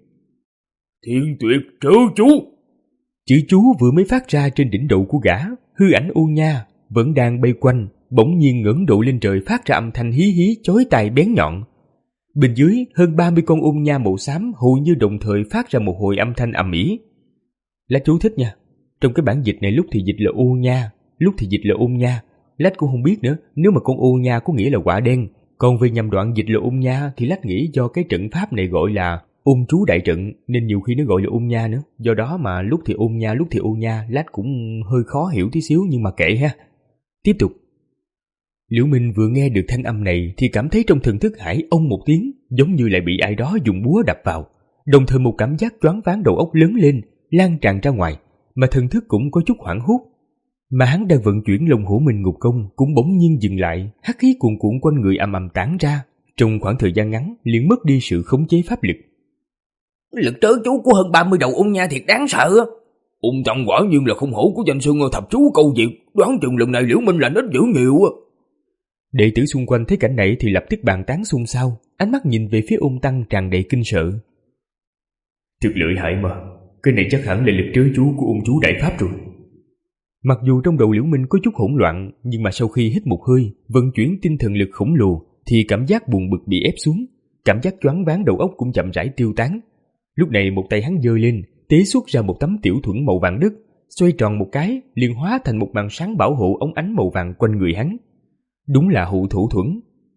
Thiên tuyệt trớ chú. Chữ chú vừa mới phát ra trên đỉnh đầu của gã, hư ảnh ô nha vẫn đang bay quanh, bỗng nhiên ngẩng đầu lên trời phát ra âm thanh hí hí chói tai bén nhọn. Bên dưới hơn ba mươi con ung nha màu xám hầu như đồng thời phát ra một hồi âm thanh ầm ĩ. Lá chú thích nha, trong cái bản dịch này lúc thì dịch là ô nha, lúc thì dịch là ung nha, Lách cũng không biết nữa, nếu mà con ô nha có nghĩa là quả đen, còn về nhầm đoạn dịch là ôn nha thì Lách nghĩ do cái trận pháp này gọi là ôn chú đại trận nên nhiều khi nó gọi là ôn nha nữa. Do đó mà lúc thì ôn nha lúc thì ô nha, Lách cũng hơi khó hiểu tí xíu nhưng mà kệ ha. Tiếp tục. Liễu Minh vừa nghe được thanh âm này thì cảm thấy trong thần thức hải ông một tiếng, giống như lại bị ai đó dùng búa đập vào. Đồng thời một cảm giác choáng váng đầu óc lớn lên, lan tràn ra ngoài, mà thần thức cũng có chút hoảng hốt. Mà hắn đang vận chuyển Long Hổ Minh Ngục Công cũng bỗng nhiên dừng lại, hắc khí cuồn cuộn quanh người ầm ầm tản ra, trong khoảng thời gian ngắn liền mất đi sự khống chế pháp lực. Lực trớ chú của hơn ba mươi đầu ôn nha thiệt đáng sợ. Ung Tăng quả nhiên là không hổ của danh sư thập chú câu diệt, đoán chừng lần này Liễu Minh là ít dữ nhiều. Đệ tử xung quanh thấy cảnh này thì lập tức bàn tán xôn xao, ánh mắt nhìn về phía Ung Tăng tràn đầy kinh sợ. Thực lợi hại mà, cái này chắc hẳn là lực trớ chú của ung chú đại pháp rồi. Mặc dù trong đầu Liễu Minh có chút hỗn loạn, nhưng mà sau khi hít một hơi, vận chuyển tinh thần lực khổng lồ, thì cảm giác buồn bực bị ép xuống, cảm giác choáng váng đầu óc cũng chậm rãi tiêu tán. Lúc này một tay hắn giơ lên, tế xuất ra một tấm tiểu thuẫn màu vàng đất, xoay tròn một cái, liền hóa thành một màn sáng bảo hộ ống ánh màu vàng quanh người hắn. Đúng là hụ thủ thuẫn.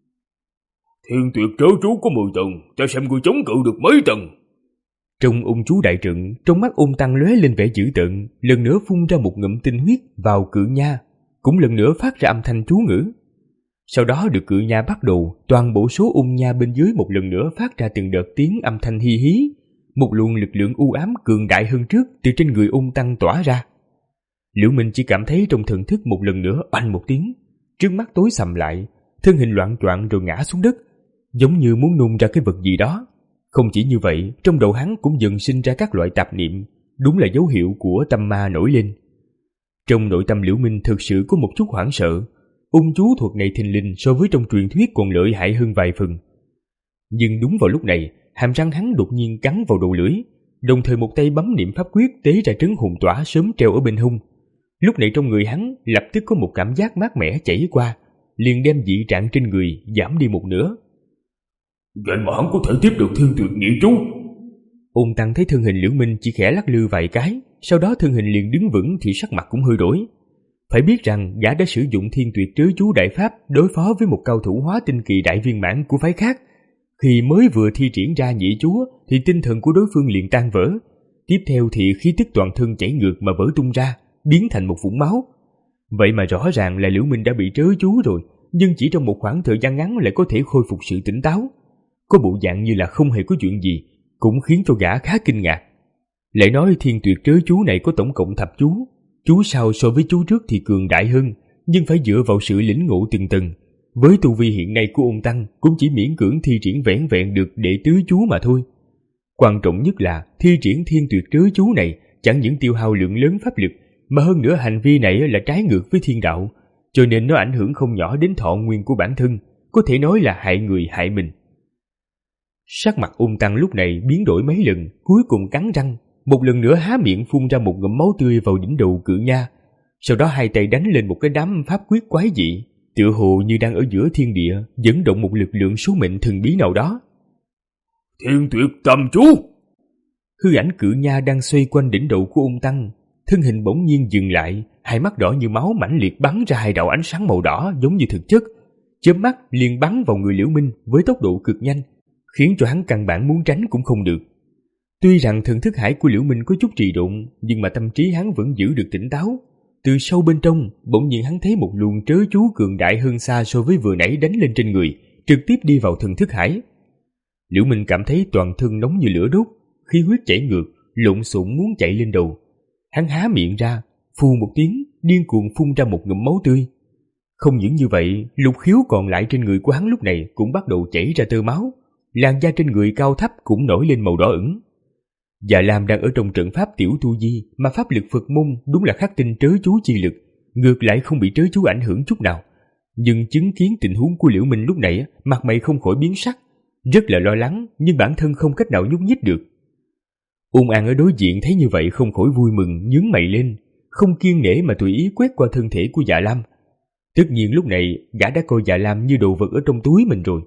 Thiên tuyệt trớ chú có mười tầng, ta xem ngươi chống cự được mấy tầng. Trong ung chú đại trận, trong mắt Ung Tăng lóe lên vẻ dữ tợn, lần nữa phun ra một ngụm tinh huyết vào cự nha, cũng lần nữa phát ra âm thanh chú ngữ. Sau đó được cự nha bắt đầu, toàn bộ số ung nha bên dưới một lần nữa phát ra từng đợt tiếng âm thanh hi hí, một luồng lực lượng u ám cường đại hơn trước từ trên người Ung Tăng tỏa ra. Liễu Minh chỉ cảm thấy trong thần thức một lần nữa oanh một tiếng, trước mắt tối sầm lại, thân hình loạng choạng rồi ngã xuống đất, giống như muốn nôn ra cái vật gì đó. Không chỉ như vậy, trong đầu hắn cũng dần sinh ra các loại tạp niệm, đúng là dấu hiệu của tâm ma nổi lên. Trong nội tâm Liễu Minh thực sự có một chút hoảng sợ, ung chú thuật này thình lình so với trong truyền thuyết còn lợi hại hơn vài phần. Nhưng đúng vào lúc này, hàm răng hắn đột nhiên cắn vào đầu lưỡi, đồng thời một tay bấm niệm pháp quyết tế ra trấn hồn tỏa sớm treo ở bên hông. Lúc này trong người hắn lập tức có một cảm giác mát mẻ chảy qua, liền đem dị trạng trên người giảm đi một nửa. Vậy mà hắn có thể tiếp được thiên tuyệt nhị chú. Ôn Tăng thấy thân hình Liễu Minh chỉ khẽ lắc lư vài cái, sau đó thân hình liền đứng vững thì sắc mặt cũng hơi đổi. Phải biết rằng gã đã sử dụng thiên tuyệt trớ chú đại pháp đối phó với một cao thủ hóa tinh kỳ đại viên mãn của phái khác. Khi mới vừa thi triển ra nhị chúa thì tinh thần của đối phương liền tan vỡ. Tiếp theo thì khí tức toàn thân chảy ngược mà vỡ tung ra, biến thành một vũng máu. Vậy mà rõ ràng là Liễu Minh đã bị trớ chú rồi, nhưng chỉ trong một khoảng thời gian ngắn lại có thể khôi phục sự tỉnh táo. Có bộ dạng như là không hề có chuyện gì, cũng khiến cho gã khá kinh ngạc. Lại nói thiên tuyệt trớ chú này có tổng cộng thập chú, chú sau so với chú trước thì cường đại hơn, nhưng phải dựa vào sự lĩnh ngộ từng tầng. Với tu vi hiện nay của Ôn Tăng cũng chỉ miễn cưỡng thi triển vẻn vẹn được đệ tứ chú mà thôi. Quan trọng nhất là thi triển thiên tuyệt trớ chú này chẳng những tiêu hao lượng lớn pháp lực, mà hơn nữa hành vi này là trái ngược với thiên đạo, cho nên nó ảnh hưởng không nhỏ đến thọ nguyên của bản thân, có thể nói là hại người hại mình. Sắc mặt Ôn Tăng lúc này biến đổi mấy lần, cuối cùng cắn răng, một lần nữa há miệng phun ra một ngụm máu tươi vào đỉnh đầu cự nha. Sau đó hai tay đánh lên một cái đám pháp quyết quái dị, tựa hồ như đang ở giữa thiên địa, dẫn động một lực lượng số mệnh thần bí nào đó. Thiên tuyệt tam chú. Hư ảnh cự nha đang xoay quanh đỉnh đầu của Ôn Tăng, thân hình bỗng nhiên dừng lại, hai mắt đỏ như máu mãnh liệt bắn ra hai đạo ánh sáng màu đỏ giống như thực chất, chớp mắt liền bắn vào người Liễu Minh với tốc độ cực nhanh, khiến cho hắn căn bản muốn tránh cũng không được. Tuy rằng thần thức hải của Liễu Minh có chút trì độn, nhưng mà tâm trí hắn vẫn giữ được tỉnh táo. Từ sâu bên trong, bỗng nhiên hắn thấy một luồng trớ chú cường đại hơn xa so với vừa nãy đánh lên trên người, trực tiếp đi vào thần thức hải. Liễu Minh cảm thấy toàn thân nóng như lửa đốt, khí huyết chảy ngược, lộn xộn muốn chạy lên đầu. Hắn há miệng ra, phù một tiếng, điên cuồng phun ra một ngụm máu tươi. Không những như vậy, lục khiếu còn lại trên người của hắn lúc này cũng bắt đầu chảy ra tơ máu, làn da trên người cao thấp cũng nổi lên màu đỏ ửng. Dạ Lam đang ở trong trận pháp tiểu tu di, mà pháp lực Phật môn đúng là khắc tinh trớ chú chi lực, ngược lại không bị trớ chú ảnh hưởng chút nào. Nhưng chứng kiến tình huống của Liễu Minh lúc này, mặt mày không khỏi biến sắc, rất là lo lắng, nhưng bản thân không cách nào nhúc nhích được. Ôn An ở đối diện thấy như vậy không khỏi vui mừng, nhướng mày lên, không kiêng nể mà tùy ý quét qua thân thể của Dạ Lam. Tất nhiên lúc này gã đã coi Dạ Lam như đồ vật ở trong túi mình rồi.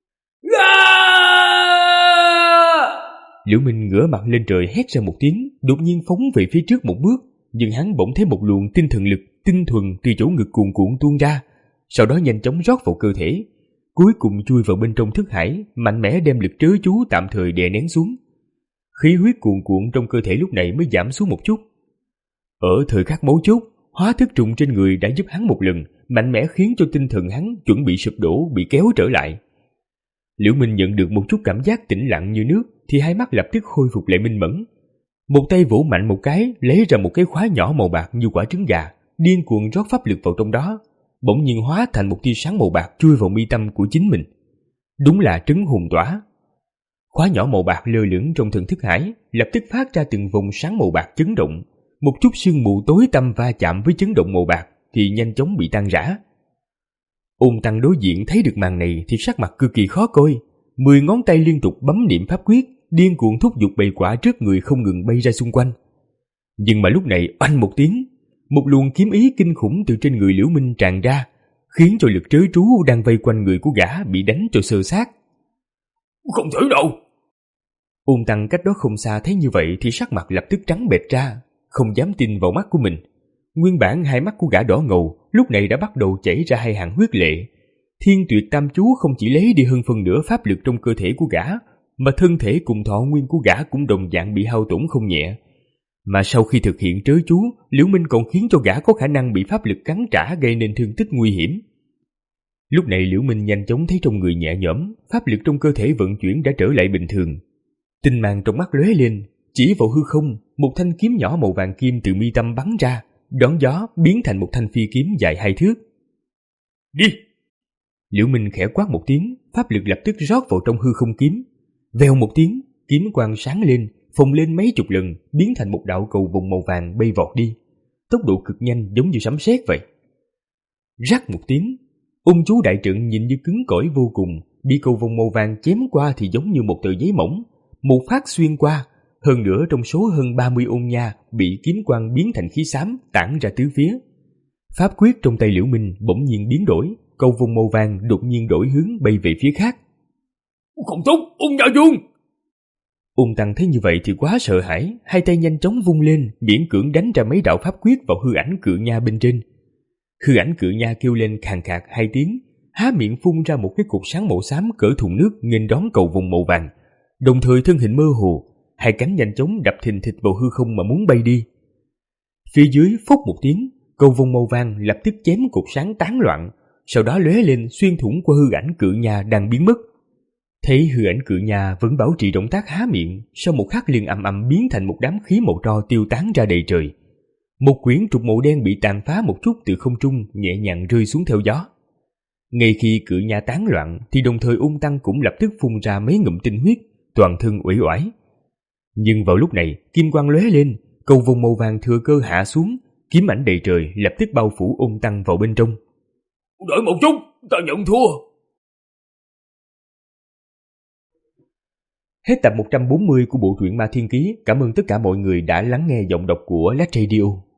Liễu Minh ngửa mặt lên trời hét ra một tiếng, đột nhiên phóng về phía trước một bước, nhưng hắn bỗng thấy một luồng tinh thần lực tinh thuần từ chỗ ngực cuồn cuộn tuôn ra, sau đó nhanh chóng rót vào cơ thể, cuối cùng chui vào bên trong thức hải, mạnh mẽ đem lực trớ chú tạm thời đè nén xuống. Khí huyết cuồn cuộn trong cơ thể lúc này mới giảm xuống một chút. Ở thời khắc mấu chốt, hóa thức trùng trên người đã giúp hắn một lần, mạnh mẽ khiến cho tinh thần hắn chuẩn bị sụp đổ bị kéo trở lại. Liễu Minh nhận được một chút cảm giác tĩnh lặng như nước thì hai mắt lập tức khôi phục lại minh mẫn. Một tay vỗ mạnh một cái, lấy ra một cái khóa nhỏ màu bạc như quả trứng gà, điên cuồng rót pháp lực vào trong đó, bỗng nhiên hóa thành một tia sáng màu bạc chui vào mi tâm của chính mình. Đúng là trấn hồn tỏa. Khóa nhỏ màu bạc lơ lửng trong thần thức hải, lập tức phát ra từng vòng sáng màu bạc chấn động. Một chút sương mù tối tăm va chạm với chấn động màu bạc thì nhanh chóng bị tan rã. Ôn Tăng đối diện thấy được màn này thì sắc mặt cực kỳ khó coi, mười ngón tay liên tục bấm niệm pháp quyết, điên cuồng thúc giục bầy quả trước người không ngừng bay ra xung quanh. Nhưng mà lúc này oanh một tiếng, một luồng kiếm ý kinh khủng từ trên người Liễu Minh tràn ra, khiến cho lực trớ trú đang vây quanh người của gã bị đánh cho sơ sát. Không thể đâu! Ôn Tăng cách đó không xa thấy như vậy thì sắc mặt lập tức trắng bệch ra, không dám tin vào mắt của mình. Nguyên bản hai mắt của gã đỏ ngầu, lúc này đã bắt đầu chảy ra hai hàng huyết lệ. Thiên Tuyệt Tam Chú không chỉ lấy đi hơn phần nửa pháp lực trong cơ thể của gã, mà thân thể cùng thọ nguyên của gã cũng đồng dạng bị hao tổn không nhẹ. Mà sau khi thực hiện trớ chú, Liễu Minh còn khiến cho gã có khả năng bị pháp lực cắn trả gây nên thương tích nguy hiểm. Lúc này Liễu Minh nhanh chóng thấy trong người nhẹ nhõm, pháp lực trong cơ thể vận chuyển đã trở lại bình thường. Tinh mang trong mắt lóe lên, chỉ vào hư không, một thanh kiếm nhỏ màu vàng kim từ mi tâm bắn ra, đón gió biến thành một thanh phi kiếm dài hai thước. Đi! Liễu Minh khẽ quát một tiếng, pháp lực lập tức rót vào trong hư không kiếm. Vèo một tiếng, kiếm quang sáng lên, phồng lên mấy chục lần, biến thành một đạo cầu vồng màu vàng bay vọt đi. Tốc độ cực nhanh giống như sấm sét vậy. Rắc một tiếng, ung chú đại trận nhìn như cứng cỏi vô cùng, bị cầu vồng màu vàng chém qua thì giống như một tờ giấy mỏng, một phát xuyên qua. Hơn nữa trong số hơn ba mươi ôn nha bị kiếm quang biến thành khí xám tản ra tứ phía. Pháp quyết trong tay Liễu Minh bỗng nhiên biến đổi, cầu vồng màu vàng đột nhiên đổi hướng bay về phía khác. Không tốt, ôn nha vương! Ôn Tăng thấy như vậy thì quá sợ hãi, hai tay nhanh chóng vung lên, miễn cưỡng đánh ra mấy đạo pháp quyết vào hư ảnh cự nha bên trên. Hư ảnh cự nha kêu lên khàn khạc hai tiếng, há miệng phun ra một cái cục sáng màu xám cỡ thùng nước nghênh đón cầu vồng màu vàng, đồng thời thân hình mơ hồ, hai cánh nhanh chóng đập thình thịch vào hư không mà muốn bay đi. Phía dưới phốc một tiếng, cầu vồng màu vàng lập tức chém cục sáng tán loạn, sau đó lóe lên xuyên thủng qua hư ảnh cự nha đang biến mất. Thấy hư ảnh cự nha vẫn bảo trì động tác há miệng, sau một khắc liền ầm ầm biến thành một đám khí màu tro tiêu tán ra đầy trời. Một quyển trục màu đen bị tàn phá một chút từ không trung nhẹ nhàng rơi xuống theo gió. Ngay khi cự nha tán loạn thì đồng thời Ung Tăng cũng lập tức phun ra mấy ngụm tinh huyết, toàn thân uể oải. Nhưng vào lúc này kim quang lóe lên, cầu vồng màu vàng thừa cơ hạ xuống, kiếm ảnh đầy trời lập tức bao phủ Ung Tăng vào bên trong. Đợi một chút, ta nhận thua. Hết tập một trăm bốn mươi của bộ truyện Ma Thiên Ký. Cảm ơn tất cả mọi người đã lắng nghe giọng đọc của Lát Radio.